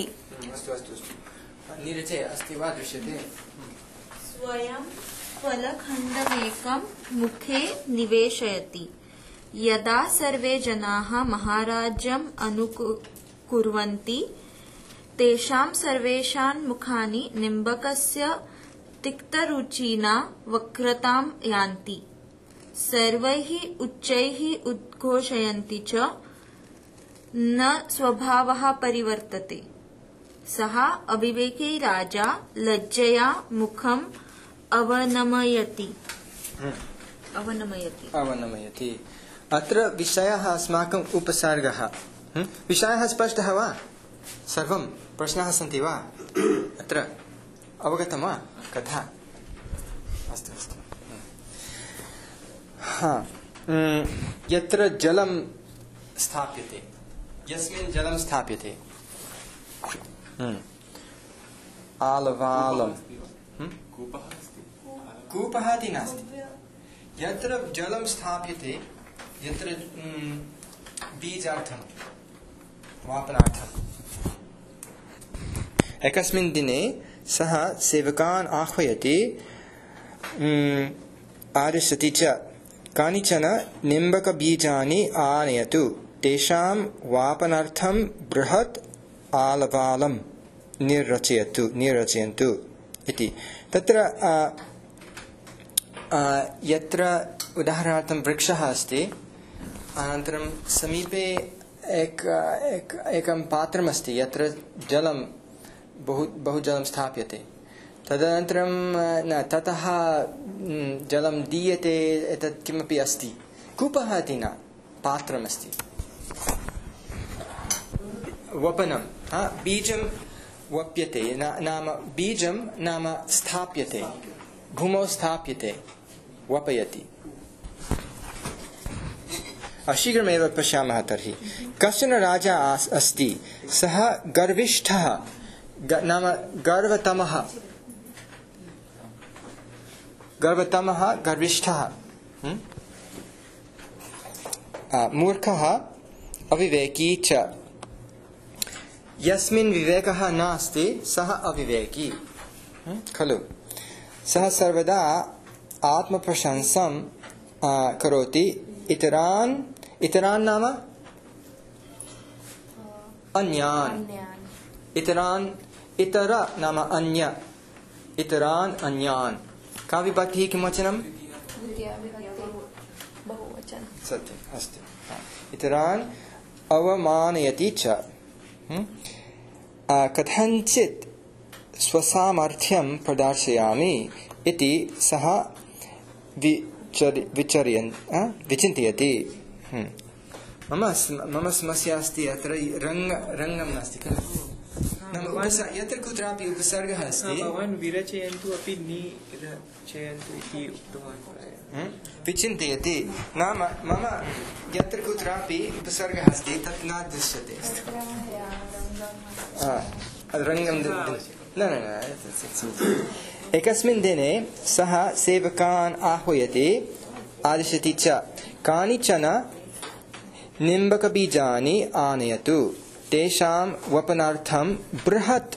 स्वयं फलखण्डमेकं मुखे निवेशयति। यदा सर्वे जनाः महाराजम् अनुकुर्वन्ति, तेषां सर्वेषां मुखानि निम्बकस्य तिक्तरुचिना वक्रतां यान्ति। सर्वैः उच्चैः उद्घोषयन्ति च, न स्वभावः परिवर्तते। सः अविवेकी राजा लज्जया मुखम् अवनमयति। अत्र विषयः अस्माकम् उपसर्गः। विषयः स्पष्टः वा? सर्वं प्रश्नाः सन्ति वा? अत्र अवगतं वा कथा? अस्तु। यत्र जलं स्थाप्यते, यस्मिन् जलं स्थाप्यते, आलवालं, कूपः इति नास्ति। यत्र जलं स्थाप्यते, यत्र बीजार्थं, वापनार्थम्, एकस्मिन् दिने सः सेवकान् आह्वयति, आदिशति च, कानिचन निम्बकबीजानि आनयतु, तेषां वापनार्थं बृहत् आलवालं निर्रचयन्तु इति। तत्र यत्र उदाहरणार्थं वृक्षः अस्ति, अनन्तरं समीपे एकं पात्रमस्ति, यत्र जलं बहु जलं स्थाप्यते। तदनन्तरं ततः जलं दीयते, एतत् किमपि अस्ति, कूपः इति न, पात्रमस्ति। वपनं, बीजं वप्यते, नाम बीजं नाम स्थाप्यते, भूमौ स्थाप्यते, वपयति। शीघ्रमेव पश्यामः। तर्हि कश्चन राजा अस्ति, सः गर्विष्ठः, नाम गर्विष्ठः, मूर्खः, अविवेकी च। यस्मिन् विवेकः नास्ति सः अविवेकी खलु। सः सर्वदा आत्मप्रशंसां करोति। इतरान् नाम अन्यान्, इतर नाम अन्य, इतरान् अन्यान्। का विभक्तिः, किं वचनं? सत्यम्, अस्तु। इतरान् अवमानयति च। कथञ्चित् स्वसामर्थ्यं प्रदर्शयामि इति सः विचिन्तयति। मम समस्या अस्ति, अत्र रङ्गं नास्ति खलु। यत्र कुत्रापि उपसर्गः अस्ति भवान् विरचयन्तु अपि निरचयन्तु इति उक्तवान् प्रायः। विचिन्तयति नाम मम यत्र कुत्रापि उपसर्गः अस्ति तत् न दृश्यते रङ्गं न एकस्मिन् दिने सः सेवकान् आह्वयति आदिशति च कानिचन निम्बकबीजानि आनयतु तेषां वपनार्थं बृहत्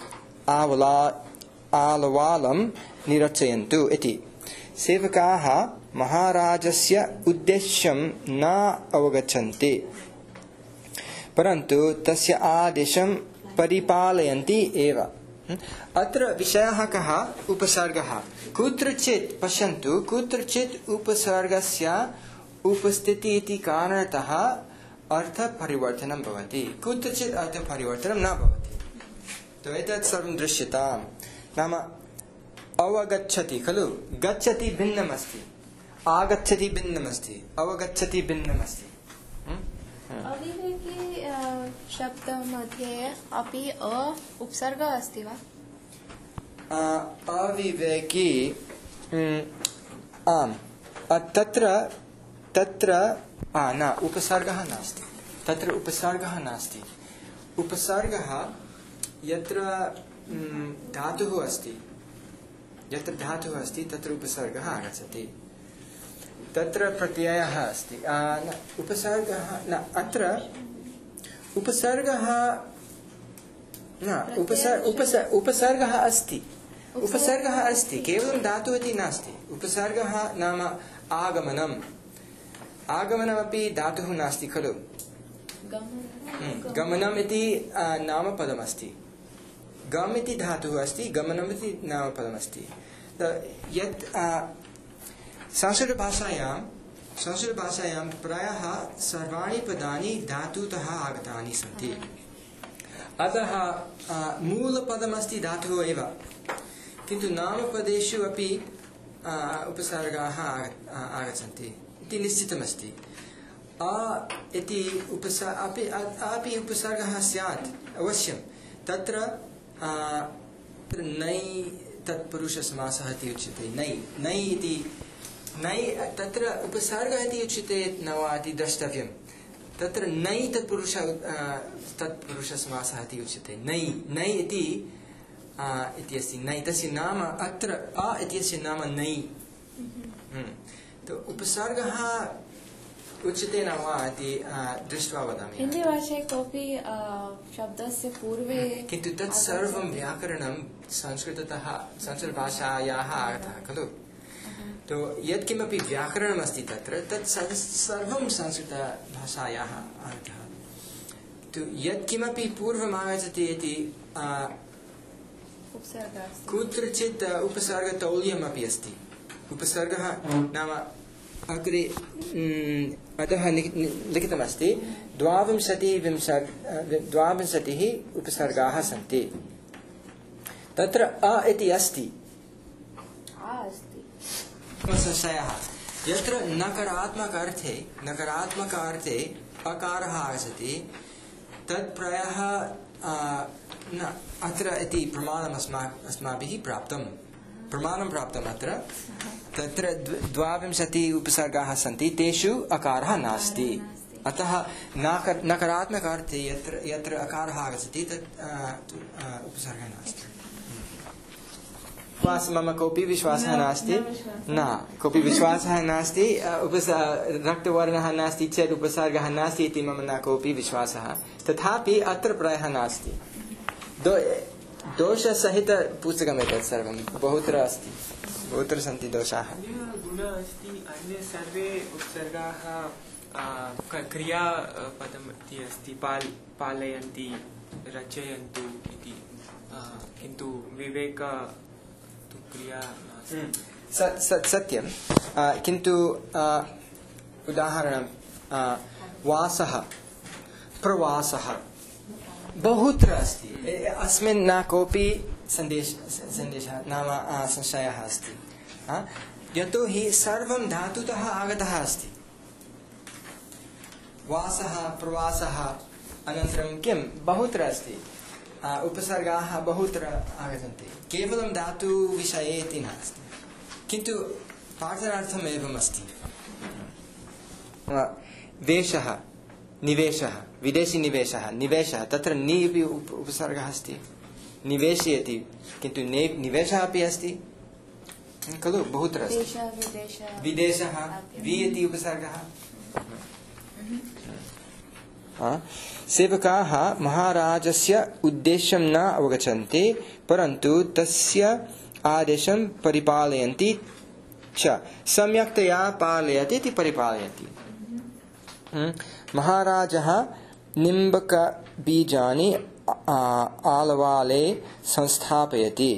आलवालं निरचयन्तु इति। सेवकाः महाराजस्य उद्देश्यं न अवगच्छन्ति परन्तु तस्य आदेशं परिपालयन्ति एव। अत्र विषयः कः? उपसर्गः। कुत्रचित् पश्यन्तु, कुत्रचित् उपसर्गस्य उपस्थितिः इति कारणतः अर्थपरिवर्तनं भवति, कुत्रचित् अर्थपरिवर्तनं न भवति। तो एतत् सर्वं दृश्यताम्। नाम अवगच्छति खलु, गच्छति भिन्नमस्ति, आगच्छति भिन्नमस्ति, अवगच्छति भिन्नमस्ति। अविवेकी शब्द मध्ये अपि उपसर्ग अस्ति वा? अविवेकी आम्, तत्र न उपसर्गः नास्ति, तत्र उपसर्गः नास्ति। उपसर्गः यत्र धातुः अस्ति, यत्र धातुः अस्ति तत्र उपसर्गः आगच्छति, तत्र प्रत्ययः अस्ति। उपसर्गः न, अत्र उपसर्गः न, उपसर्गः अस्ति, उपसर्गः अस्ति, केवलं धातुः इति नास्ति। उपसर्गः नाम आगमनम्, आगमनमपि धातुः नास्ति खलु। गमनम् इति नामपदमस्ति, गम इति धातुः अस्ति, गमनम् इति नामपदमस्ति। यत् संस्कृतभाषायां प्रायः सर्वाणि पदानि धातुतः आगतानि सन्ति, अतः मूलपदमस्ति धातुः एव, किन्तु नामपदेषु अपि उपसर्गाः आगच्छन्ति इति निश्चितमस्ति। इति अपि उपसर्गः स्यात् अवश्यं। तत्र नै तत्पुरुषसमासः इति उच्यते। नै इति तत्र उपसर्गः इति उच्यते न वा इति द्रष्टव्यं। तत्र नै तत्पुरुषसमासः इति उच्यते। नै इति अस्ति। नै तस्य नाम अत्र इत्यस्य नाम नै। तो उपसर्गः उच्यते न वा इति दृष्ट्वा वदामि। हिन्दीभाषायां कोऽपि शब्दस्य पूर्वे, किन्तु तत् सर्वं व्याकरणं संस्कृतभाषायाः आगतः खलु। तो यत्किमपि व्याकरणमस्ति तत्र तत् सर्वं संस्कृतभाषायाः आगतः। तो यत्किमपि पूर्वम् आगच्छति इति कुत्रचित् उपसर्गतौल्यमपि अस्ति। उपसर्गः नाम अग्रे अतः लिखितमस्ति 22 उपसर्गाः सन्ति। तत्र इति अस्ति संशयः। यत्र नकारात्मक अर्थे अकारः आगच्छति तत् प्रायः न अत्र इति प्रमाणम् अस्माभिः प्राप्तं। प्रमाणं प्राप्तम् अत्र। तत्र 22 उपसर्गाः सन्ति, तेषु अकारः नास्ति। अतः नकारात्मक अर्थे यत्र अकारः आगच्छति तत् उपसर्गः नास्ति। मम कोऽपि विश्वासः नास्ति, न कोऽपि विश्वासः नास्ति। रक्तवर्णः नास्ति चेत् उपसर्गः नास्ति इति मम न कोऽपि विश्वासः। तथापि अत्र प्रायः नास्ति। दोषसहितपुस्तकम् एतत् सर्वं बहुत्र अस्ति, बहुत्र सन्ति दोषाः। गुणः अस्ति, अन्य सर्वे उपसर्गाः क्रियापदम् इति अस्ति, पालयन्ति, रचयन्तु इति, किन्तु विवेक तु क्रिया नास्ति। सत्यं, किन्तु उदाहरणं वासः, प्रवासः बहुत्र अस्ति। अस्मिन् न कोऽपि सन्देशः नाम संशयः अस्ति। यतोहि सर्वं धातुतः आगतः अस्ति। वासः, प्रवासः, अनन्तरं किं बहुत्र अस्ति। उपसर्गाः बहुत्र आगच्छन्ति केवलं धातुविषये इति नास्ति किन्तु पाठनार्थम् एवमस्ति वेशः निवेशः विदेशीनिवेशः निवेशः तत्र नि अपि उपसर्गः अस्ति निवेशयति किन्तु निवेशः अपि अस्ति खलु बहुत्र अस्ति विदेशः वि इति उपसर्गः सेवकाः महाराजस्य उद्देश्यं न अवगच्छन्ति परन्तु तस्य आदेशं परिपालयन्ति च सम्यक्तया पालयति इति परिपालयति महाराजः निम्बकबीजानि आलवाले संस्थापयति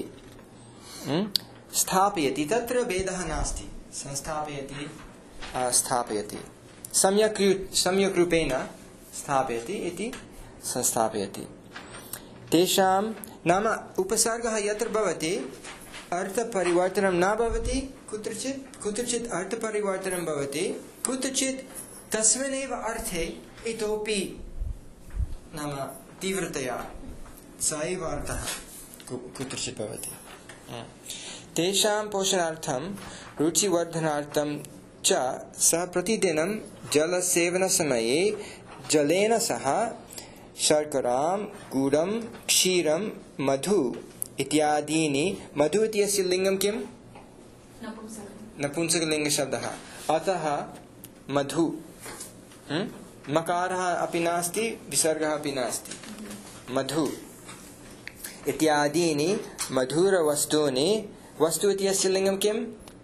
स्थापयति तत्र भेदः नास्ति संस्थापयति स्थापयति सम्यक् रूपेण स्थापयति इति संस्थापयति तेषां नाम उपसर्गः यत्र भवति अर्थपरिवर्तनं न भवति कुत्रचित् अर्थपरिवर्तनं भवति कुत्रचित् तस्मिन्नेव अर्थे इतोपि नाम तीव्रतया स एव अर्थः कुत्रचित् भवति तेषां पोषणार्थं रुचिवर्धनार्थं च सः प्रतिदिनं जलसेवनसमये जलेन सह शर्करां गुडं क्षीरं मधु इत्यादीनि मधु इत्यस्य लिङ्गं किं नपुंसकलिङ्गशब्दः अतः मधु मकारः अपि नास्ति विसर्गः अपि नास्ति मधु इत्यादीनि मधुरवस्तूनि वस्तु इत्यस्य लिङ्गं किं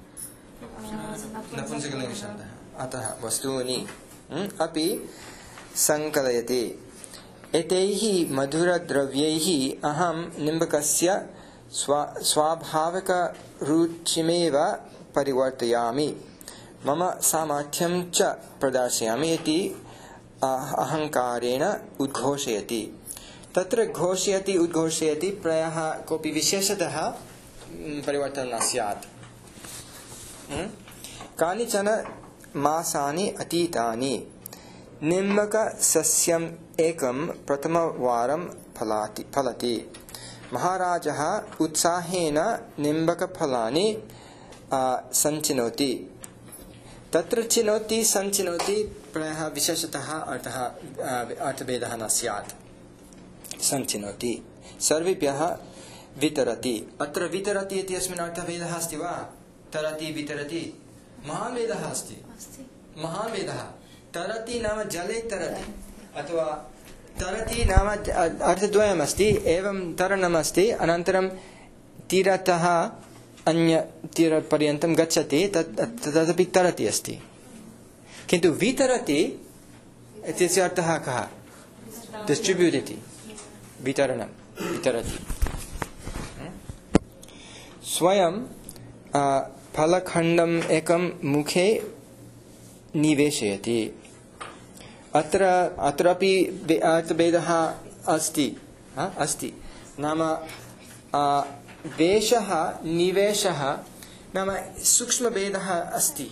नपुंसकलिङ्गशब्दः अतः वस्तूनि अपि संकलयति एतैः मधुरद्रव्यैः अहं निम्बकस्य स्वाभाविकरुचिमेव परिवर्तयामि मम सामर्थ्यं च प्रदर्शयामि इति अहङ्कारेण उद्घोषयति तत्र घोषयति उद्घोषयति प्रायः कोऽपि विशेषतः परिवर्तनं न स्यात् कानिचन मासानि अतीतानि निम्बकसस्यम् एकं प्रथमवारं फलति महाराजः उत्साहेन निम्बकफलानि सञ्चिनोति तत्र चिनोति सञ्चिनोति प्रायः विशेषतः अर्थभेदः न स्यात् सञ्चिनोति सर्वेभ्यः वितरति अत्र वितरति इत्यस्मिन् अर्थभेदः अस्ति वा तरति वितरति महान् भेदः अस्ति महान् भेदः तरति नाम जले तरति अथवा तरति नाम अर्थद्वयमस्ति एवं तरणमस्ति अनन्तरं तीरतः अन्य तीरपर्यन्तं गच्छति तदपि तरति अस्ति किन्तु वितरति इत्यस्य अर्थः कः डिस्ट्रिब्यूट् इति वितरणं वितरति स्वयं फलखण्डम् एकं मुखे निवेशयति अत्रापि अर्थभेदः अस्ति नाम वेशः निवेशः नाम सूक्ष्मभेदः अस्ति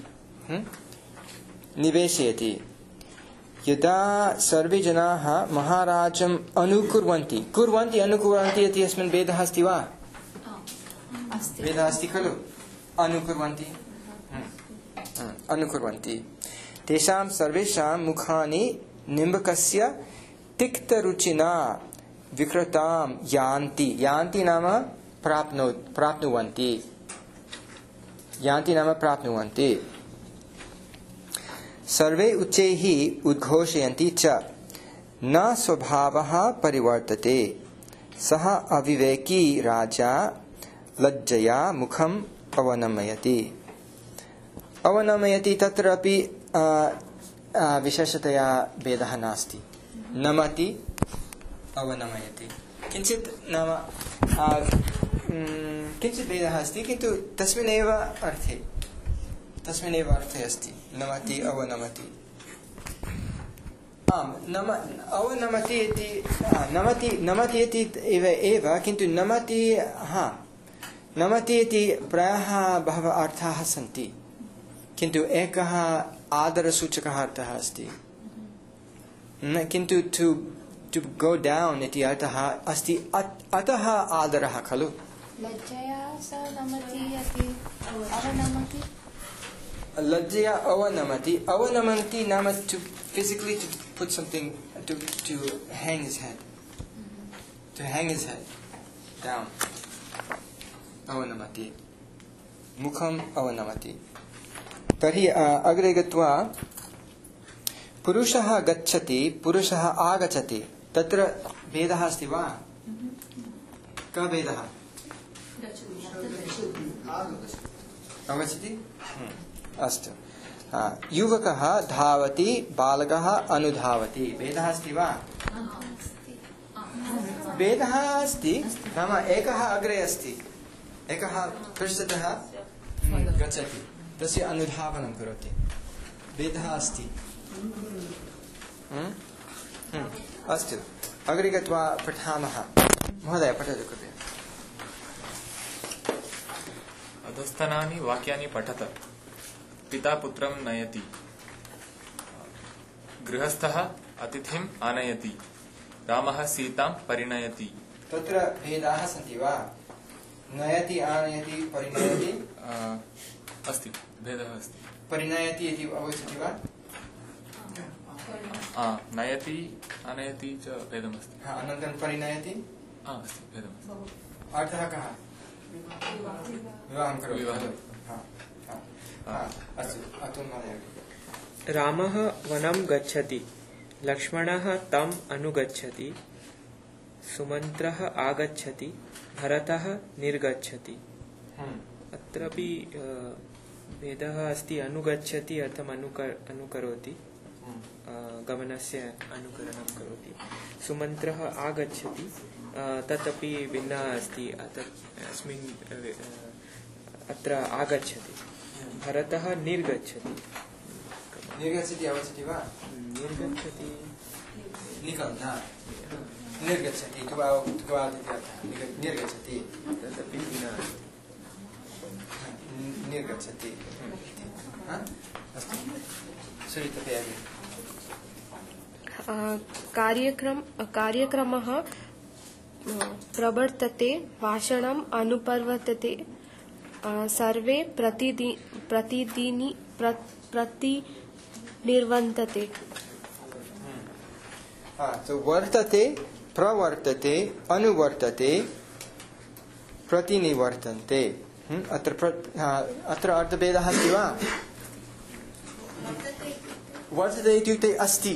निवेशयति यदा सर्वे जनाः महाराजम् अनुकुर्वन्ति इति अस्मिन् भेदः अस्ति वा भेदः अस्ति खलु अनुकुर्वन्ति तेषां सर्वेषां मुखानि निम्बकस्य तिक्तरुचिना विकृतां यान्ति नाम प्राप्नुवन्ति सर्वे उच्चैः उद्घोषयन्ति च न स्वभावः परिवर्तते सः अविवेकी राजा लज्जया मुखम् अवनमयति तत्रापि विशेषतया भेदः नास्ति नमति अवनमयति किञ्चित् नाम किञ्चित् भेदः अस्ति किन्तु तस्मिन्नेव अर्थे अस्ति नमति अवनमति अवनमति इति नमति इति एव किन्तु नमति इति प्रायः बहवः अर्थाः सन्ति किन्तु एकः आदरसूचकः अर्थः अस्ति किन्तु to go down इति अर्थः अस्ति अतः आदरः खलु लज्जया स नमति अति अवनमति लज्जया अवनमति नाम to physically to put something to hang his head down अवनमति मुखम अवनमति तर्हि अग्रे गत्वा पुरुषः गच्छति पुरुषः आगच्छति तत्र भेदः अस्ति वा कः भेदः आगच्छति अस्तु युवकः धावति बालकः अनुधावति भेदः अस्ति वा भेदः अस्ति नाम एकः अग्रे अस्ति एकः पृष्ठतः गच्छति तस्य अनुधावनं करोति भेदः अस्ति अस्तु अग्रे गत्वा पठामः महोदय पठतु कृपया अधस्थनानि वाक्यानि पठत पिता पुत्रं नयति गृहस्थः अतिथिम् आनयति रामः सीतां परिणयति तत्र भेदाः सन्ति वा नयति आनयति परिणयति अस्ति भेदः अस्ति परिणयति इति अवगच्छति वा नयति आनयति च भेदमस्ति अनन्तरं परिणयति अस्ति भेदमस्ति अर्थः कः विवाहं करोति अस्तु अतुल महोदय रामः वनं गच्छति लक्ष्मणः तम् अनुगच्छति सुमन्त्रः आगच्छति भरतः निर्गच्छति अत्रापि भेदः अस्ति अनुगच्छति अर्थम् अनुकरोति गमनस्य अनुकरणं करोति सुमन्त्रः आगच्छति तदपि भिन्नः अस्ति अस्मिन् अत्र आगच्छति भरतः निर्गच्छति अवगच्छति वा निर्गच्छति निर्गच्छति निर्गच्छति तदपि भिन्नः निर्गच्छति अस्तु श्रूयते कार्यक्रमः प्रवर्तते भाषणम् अनुप्रवर्तते सर्वे प्रतिनिर्वर्तन्ते so वर्तते प्रवर्तते अनुवर्तते प्रतिनिवर्तन्ते अत्र अर्थभेदः अस्ति वा वर्तते इत्युक्ते अस्ति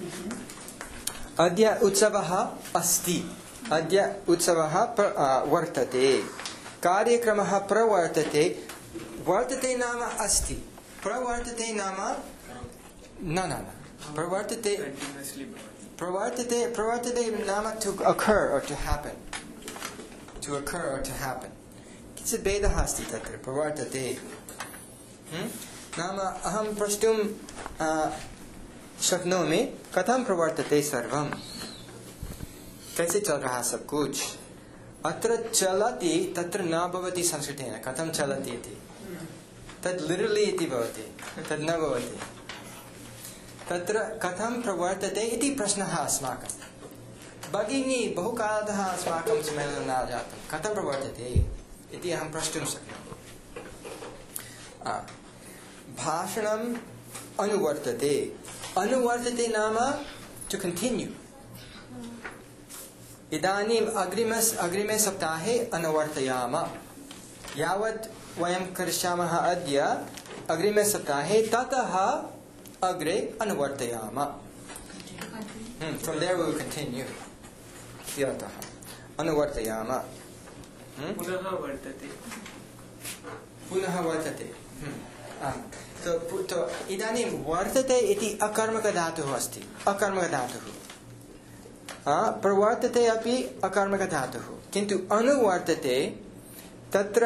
अद्य उत्सवः अस्ति अद्य उत्सवः वर्तते कार्यक्रमः प्रवर्तते वर्तते नाम अस्ति प्रवर्तते नाम न प्रवर्तते नाम to occur or to happen किञ्चित् भेदः अस्ति तत्र प्रवर्तते नाम अहं प्रष्टुं शक्नोमि कथं प्रवर्तते सर्वं कैसे चल रहा सब कुछ अत्र चलति तत्र न भवति संस्कृतेन कथं चलति इति तद् लिटरली इति भवति तद् न भवति तत्र कथं प्रवर्तते इति प्रश्नः अस्माकं भगिनी बहुकालतः अस्माकं सम्मेलनं न जातं कथं प्रवर्तते इति अहं प्रष्टुं शक्नोमि भाषणम् अनुवर्तते नाम to continue इदानीम् अग्रिमे सप्ताहे अनुवर्तयाम यावत् वयं करिष्यामः अद्य अग्रिमे सप्ताहे ततः अग्रे अनुवर्तयाम from there we will continue इत्यर्थः अनुवर्तयाम पुनः वर्तते तो इदानीं वर्तते इति अकर्मकधातुः अस्ति अकर्मकधातुः प्रवर्तते अपि अकर्मकधातुः किन्तु अनुवर्तते तत्र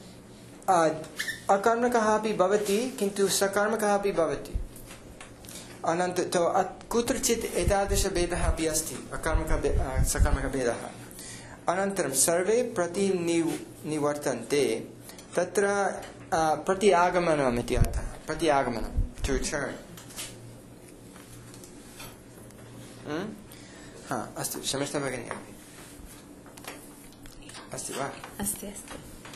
अकर्मकः अपि भवति किन्तु सकर्मकः अपि भवति अनन्तरं कुत्रचित् एतादृशभेदः अपि अस्ति सकर्मकभेदः अनन्तरं सर्वे प्रतिनिवर्तन्ते तत्र प्रति आगमनम् इति अर्थः प्रति आगमनं to return अस्तु शमिष्ठा भगिनी अस्ति वा? अस्ति अस्ति।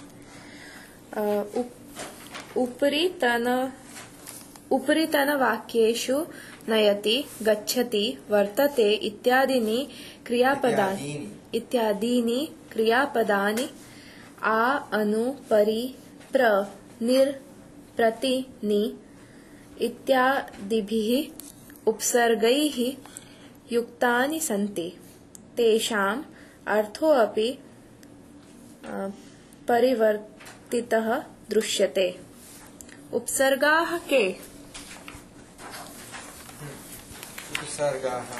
उपरितनवाक्येषु नयति, गच्छति, वर्तते इत्यादीनि क्रियापदानि आ, अनु, परि, प्र, निर, प्रति, नि इत्यादिभिः उपसर्गैः युक्तानि सन्ति। तेषाम् अर्थोऽपि परिवर्तितः दृश्यते। उपसर्गाः के? उपसर्गाः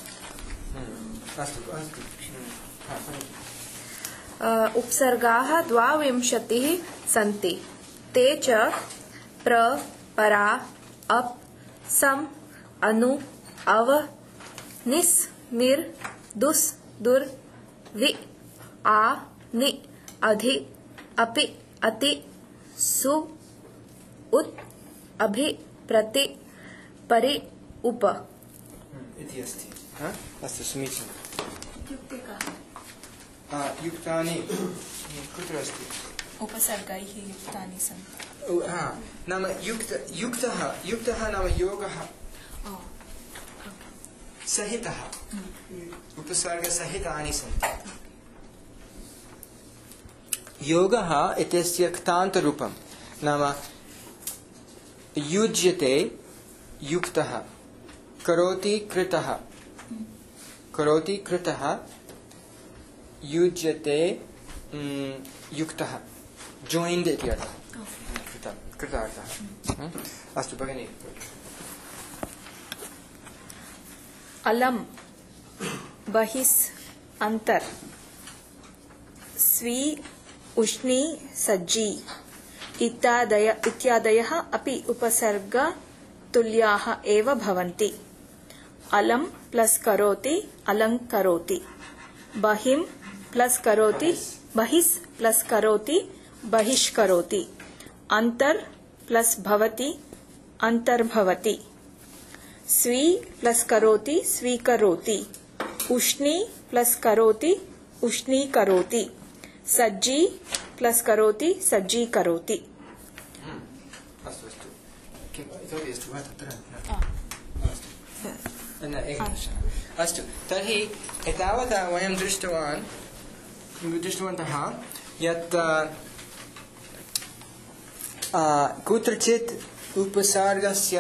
उपसर्गाः 22 सन्ति। ते च प्र, परा, अप, सम, अनु, अव, निस्, निर, दुस्, दुर्, वि, आ, नि, अधि, अपि, अति, सु, उत, अभि, प्रति, परि, उप इति अस्ति। अस्तु समीचीनम्। युक्तानि कुत्र अस्ति? उपसर्गैः युक्तानि सन्ति। नाम युक्तः नाम योगः सहितः, उपसर्गसहितानि सन्ति। योगः इत्यस्य क्तान्तरूपं नाम युज्यते युक्तः, करोति कृतः, करोति कृतः, युज्यते युक्तः, joined इत्यर्थः, कृतार्थः। अस्तु भगिनी। अलम, बहिस्, अंतर, स्वी, उष्णी, सज्जी इत्यादयः अपि उपसर्गतुल्याः एव भवन्ति। अलम प्लस करोति, अलङ्करोति। बहिं प्लस करोति, बहिस् प्लस करोति, बहिष्करोति। अंतर प्लस भवति, अंतर्भवति। स्वी प्लस करोति, स्वीकरोति। उष्णी प्लस करोति, उष्णीकरोति। सज्जी प्लस करोति, सज्जीकरोति। अस्तु तर्हि एतावता वयं दृष्टवन्तः यत् कुत्रचित् उपसर्गस्य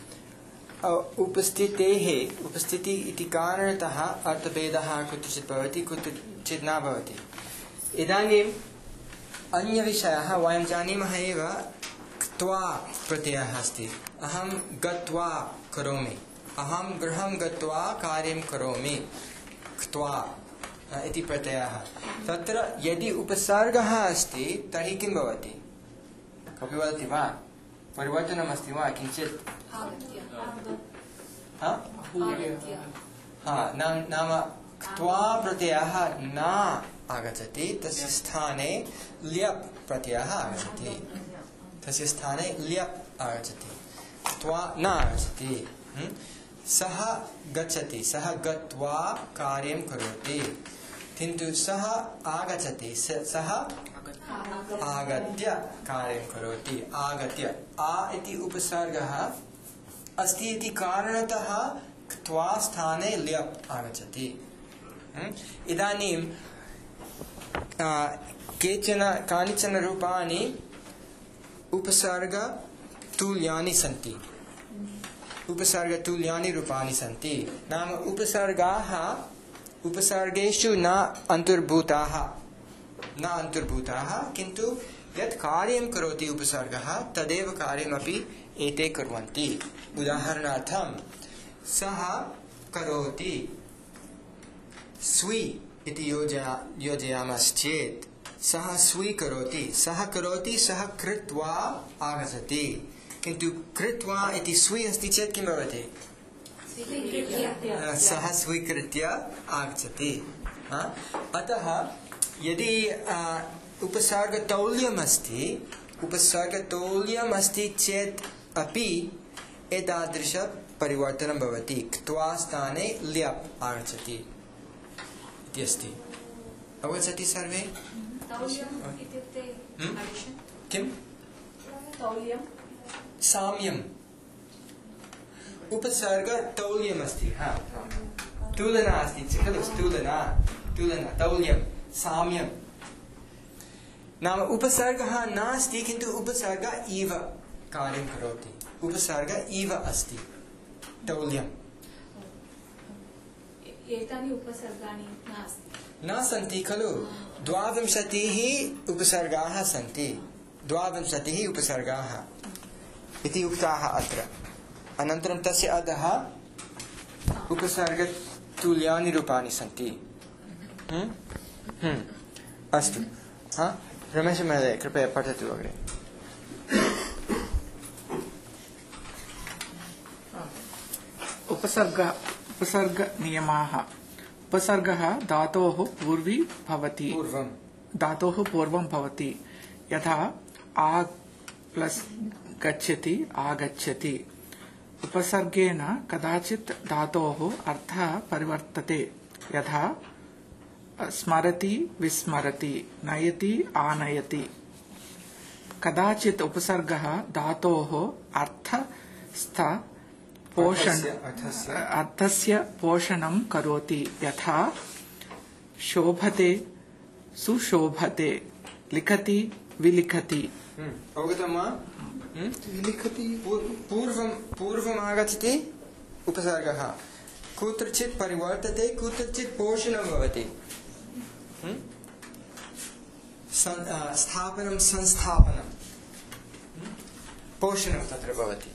उपस्थिति इति कारणतः अर्थभेदः कुत्रचित् भवति, कुत्रचित् न भवति। इदानीम् अन्यविषयः वयं जानीमः एव, क्त्वा प्रत्ययः अस्ति। अहं गत्वा करोमि, अहं गृहं गत्वा कार्यं करोमि, क्त्वा इति प्रत्ययः। तत्र यदि उपसर्गः अस्ति तर्हि किं भवति? कोऽपि वदति वा? परिवर्तनम् अस्ति वा किञ्चित्? नाम क्त्वा प्रत्ययः न आगच्छति, तस्य स्थाने ल्यप् प्रत्ययः आगच्छति, तस्य स्थाने ल्यप् आगच्छति, क्त्वा न आगच्छति। सः गच्छति, सः गत्वा कार्यं करोति, किन्तु सः आगच्छति, सः आगत्य कार्यं करोति। आगत्य आ इति उपसर्गः अस्ति इति कारणतः क्त्वा स्थाने ल्यप् आगच्छति। इदानीं कानिचन रूपाणि उपसर्गतुल्यानि सन्ति, उपसर्गतुल्यानि रूपाणि सन्ति। नाम उपसर्गेषु न अन्तर्भूताः, किन्तु यत् कार्यं करोति उपसर्गः तदेव कार्यमपि एते कुर्वन्ति। उदाहरणार्थं सः करोति, स्वी इति योजयामश्चेत् सः स्वीकरोति, सः करोति, सः कृत्वा आगच्छति। किन्तु कृत्वा इति स्वी अस्ति चेत् किं भवति? सः स्वीकृत्य आगच्छति। अतः यदि उपसर्गतौल्यमस्ति चेत् अपि एतादृश परिवर्तनं भवति। क्त्वा स्थाने ल्यप् आगच्छति। इत्यस्ति अवगच्छति सर्वे किं साम्यम् उपसर्ग तौल्यमस्ति तुलना अस्ति खलु तुलना तौल्यं साम्यं नाम उपसर्गः नास्ति किन्तु उपसर्ग इव कार्यं करोति उपसर्ग इव अस्ति तौल्यम् एतानि उपसर्गाणि नास्ति न सन्ति खलु 22 उपसर्गाः सन्ति 22 उपसर्गाः इति उक्ताः अत्र अनन्तरं तस्य अधः उपसर्गतुल्यानि रूपाणि सन्ति अस्तु रमेश महोदय कृपया पठतु अग्रे उपसर्ग नियमाः उपसर्गः धातोः पूर्वं भवति यथा आ प्लस गच्छति आगच्छति उपसर्गेण कदाचित् धातोः अर्थः परिवर्तते यथा स्मरति विस्मरति नयति आनयति कदाचित् उपसर्गः धातोः अर्थस्य पोषणं करोति यथा शोभते सुशोभते लिखति विलिखति अवगतं वा लिखति पूर्वम् आगच्छति उपसर्गः कुत्रचित् परिवर्तते कुत्रचित् पोषणं भवति स्थापनं संस्थापनं पोषणं तत्र भवति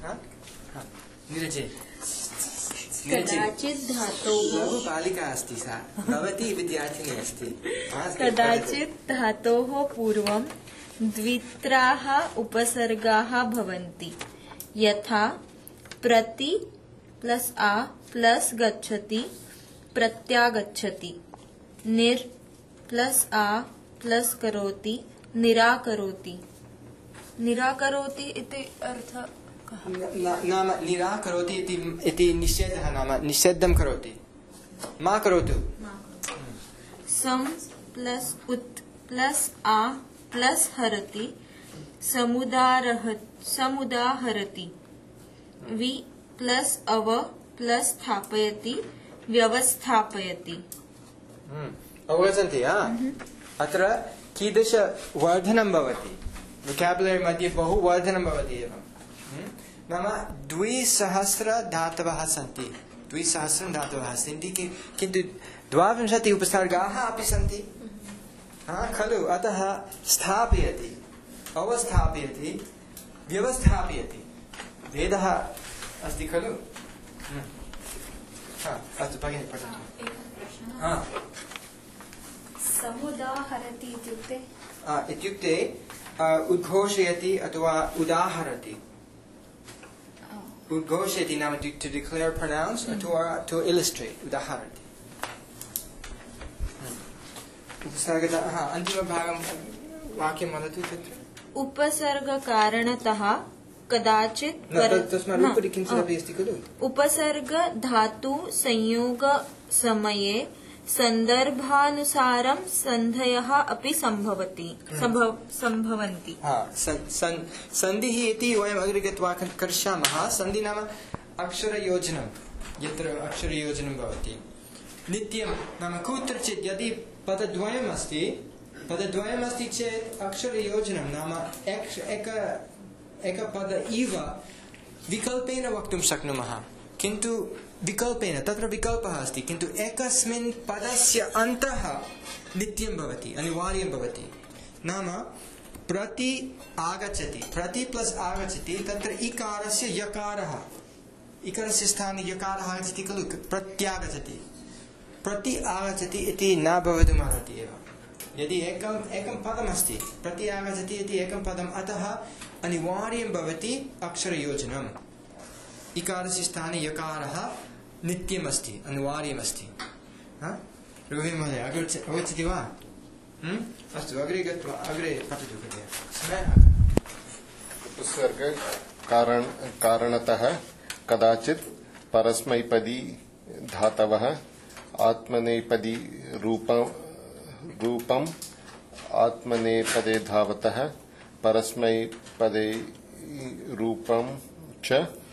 कदाचित् धातोः बालिका अस्ति सा भवती विद्यार्थिनी अस्ति कदाचित् धातोः पूर्वं द्वित्राः उपसर्गाः भवन्ति यथा प्रति प्लस आ प्लस गच्छति प्रत्यागच्छति निर् प्लस आ प्लस करोति निराकरोति निराकरोति इति अर्थः नाम निराकरोति इति निषेधः नाम निषेधं करोति मा करोतु सम प्लस उत् प्लस आ प्लस हरति समुदाहरति वि प्लस अव प्लस स्थापयति व्यवस्थापयति अवगच्छन्ति अत्र कीदृश वर्धनं भवति वोकाबुलरी मध्ये बहु वर्धनं भवति एव नाम 2,000 धातवः सन्ति 2,000 धातवः सन्ति किन्तु 22 उपसर्गाः अपि सन्ति खलु अतः स्थापयति अवस्थापयति व्यवस्थापयति भेदः अस्ति खलु अस्तु भगिनी पठतु समुदाहरति इत्युक्ते उद्घोषयति अथवा उदाहरति उद्घोषयति नाम to declare, pronounce अथवा to illustrate उदाहरति उपसर्गतः अन्तिमभागं वाक्यं वदतु तत्र उपसर्गकारणतः कदाचित् तस्मात् उपरि किञ्चिदपि अस्ति खलु उपसर्ग धातु संयोग समये सन्दर्भानुसारं सन्धयः अपि सम्भवन्ति सन्धिः इति वयम् अग्रे गत्वा करिष्यामः सन्धि नाम अक्षरयोजनं यत्र अक्षरयोजनं भवति नित्यं नाम कुत्रचित् यदि पदद्वयमस्ति चेत् अक्षरयोजनं नाम एकपद इव विकल्पेन वक्तुं शक्नुमः किन्तु विकल्पेन तत्र विकल्पः अस्ति किन्तु एकस्मिन् पदस्य अन्तः नित्यं भवति अनिवार्यं भवति नाम प्रति आगच्छति प्रति प्लस आगच्छति तत्र इकारस्य यकारः इकारस्य स्थाने यकारः आगच्छति खलु प्रत्यागच्छति प्रति आगच्छति इति न भवितुमर्हति एव यदि एकं पदमस्ति प्रति आगच्छति इति एकं पदम् अतः अनिवार्यं भवति अक्षरयोजनम् इकारस्य स्थाने यकारः नित्यमस्ति अनिवार्यमस्ति रवि महोदय अवगच्छति वा अस्तु अग्रे गत्वा अग्रे पठतु कृपया उपसर्ग कारणतः कदाचित् परस्मैपदी धातवः आत्मनेपदी रूपम् आत्मनेपदे धावतः परस्मैपदे रूपं च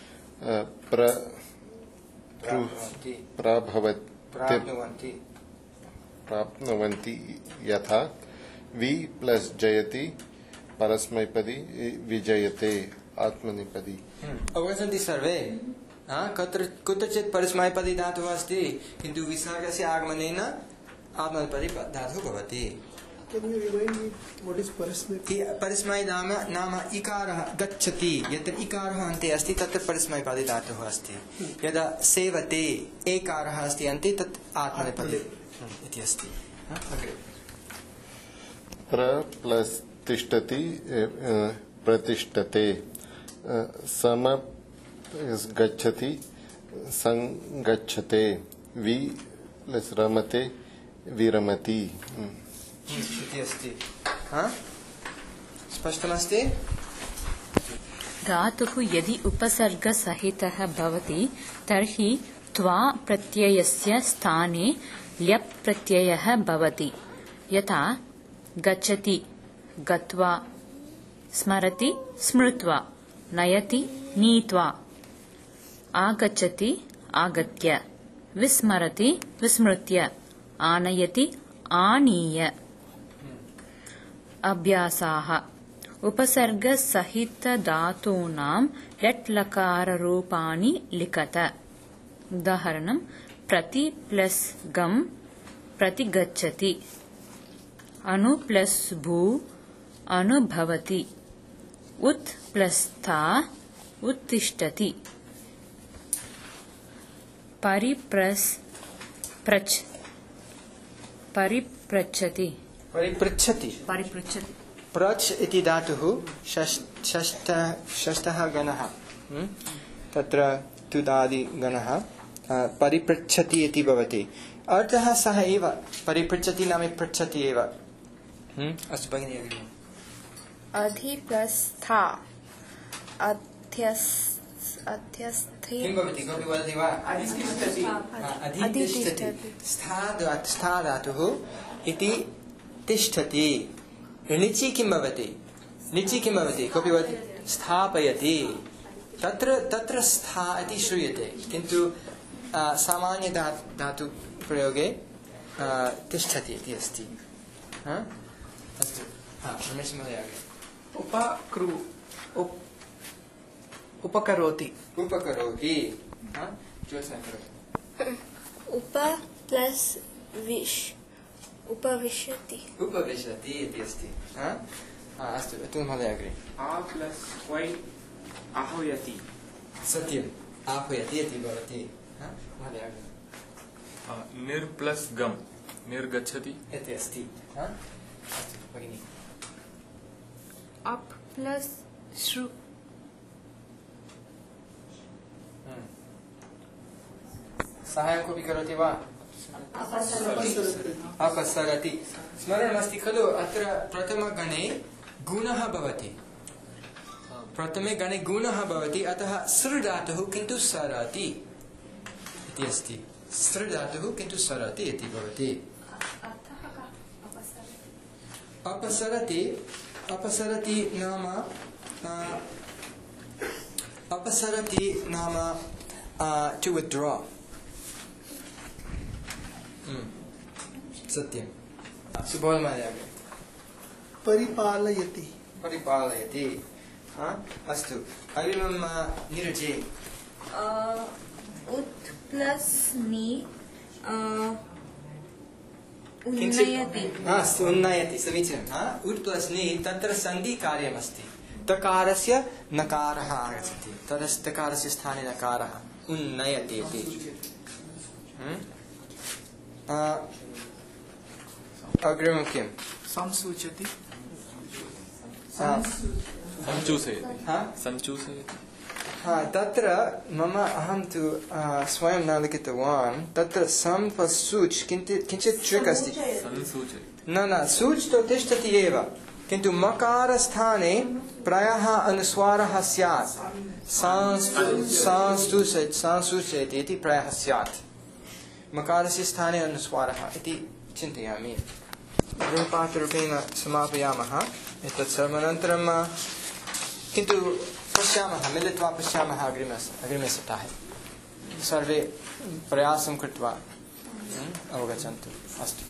प्राप्नुवन्ति यथा वि प्लस जयति परस्मैपदी विजयते आत्मनेपदी। अवगच्छन्ति सर्वे? कुत्रचित् परस्मैपदी धातुः अस्ति किन्तु विसर्गस्य आगमनेन आत्मनेपदी धातुः भवति। परस्मै नाम इकारः गच्छति, यत्र इकारः अन्ते अस्ति तत्र परस्मैपदी धातुः अस्ति। यदा सेवते एकारः अस्ति अन्ते तत् आत्मनेपदी इति अस्ति। प्लस तिष्ठति प्रतिष्ठते सम गच्छति संगच्छते वि प्लस रमते विरमति इति अस्ति। स्पष्टमस्ति? धातुः यदि उपसर्गसहितः भवति तर्हि त्वा प्रत्ययस्य स्थाने ल्यप् प्रत्ययः भवति। यथा गच्छति गत्वा, स्मरति स्मृत्वा, नयति नीत्वा, आगच्छति आगत्य, विस्मरति विस्मृत्य, आनयति आनीय। अभ्यासाः उपसर्गसहितधातूनां लट् लकाररूपाणि लिखत। उदाहरणं प्रति प्लस गम प्रतिगच्छति, अनु प्लस भू अनुभवति, उत् प्लस था उत्तिष्ठति, परिप्रच परिपृच्छति परिपृच्छति प्रच्छ इति धातुः षष्ठः गणः, तत्र तुदादि गणः परिपृच्छति इति भवति। अर्थः सः एव, परिपृच्छति नाम पृच्छति एव। अस्तु भगिनी अग्रिमम्। अधि प्लस था अध्यस्थे किं भवति? कोऽपि वदति वा? अधितिष्ठति। स्था धातुः इति तिष्ठति। निचि किं भवति? निचि किं भवति? कोऽपि वदति? स्थापयति। तत्र स्था इति श्रूयते, किन्तु सामान्य धातु प्रयोगे तिष्ठति इति अस्ति। अस्तु, रमेश महोदय। उपकरोति उपकरोति। उप प्लस विश उपविशति उपविशति इति अस्ति। अस्तु, अतुल महोदय अग्रे। आ प्लस वै आह्वयति। सत्यम्, आह्वयति इति भवति। महोदय अग्रे। निर् प्लस गम निर्गच्छति इति अस्ति। अस्तु भगिनी। अप प्लस श्रु सहायं कोऽपि करोति वा? अपसरति। स्मरणमस्ति खलु, अत्र प्रथमगणे गुणः भवति। प्रथमे गणे गुणः भवति, अतः सृ धातुः किन्तु सरति इति अस्ति। सृ धातुः किन्तु सरति इति भवति। अपसरति नाम to withdraw. सत्यं। सुबोध महोदय। परिपालयति। अस्तु, अग्रिमं नीरजे। उत् प्लस नि उन्नयति। अस्तु, उन्नयति, समीचीनं। उत् प्लस नि, तत्र सन्धि कार्यमस्ति। तकारस्य नकारः आगच्छति, तदस्य तकारस्य स्थाने नकारः, उन्नयति इति। अग्रिमं किं? संसूचति। संचूसयति। तत्र अहं तु स्वयं न लिखितवान्। तत्र सं प्लस् सूच् किञ्चित् ट्रिक् अस्ति। न सूच् तु तिष्ठति एव, किन्तु मकारस्थाने प्रायः अनुस्वारः स्यात्। सांसूचयति इति प्रायः स्यात्। मकारस्य स्थाने अनुस्वारः इति चिन्तयामि। गृहपाठरूपेण समापयामः एतत् सर्वमनन्तरं किन्तु पश्यामः, मिलित्वा पश्यामः अग्रिमे सप्ताहे। सर्वे प्रयासं कृत्वा अवगच्छन्तु। अस्तु।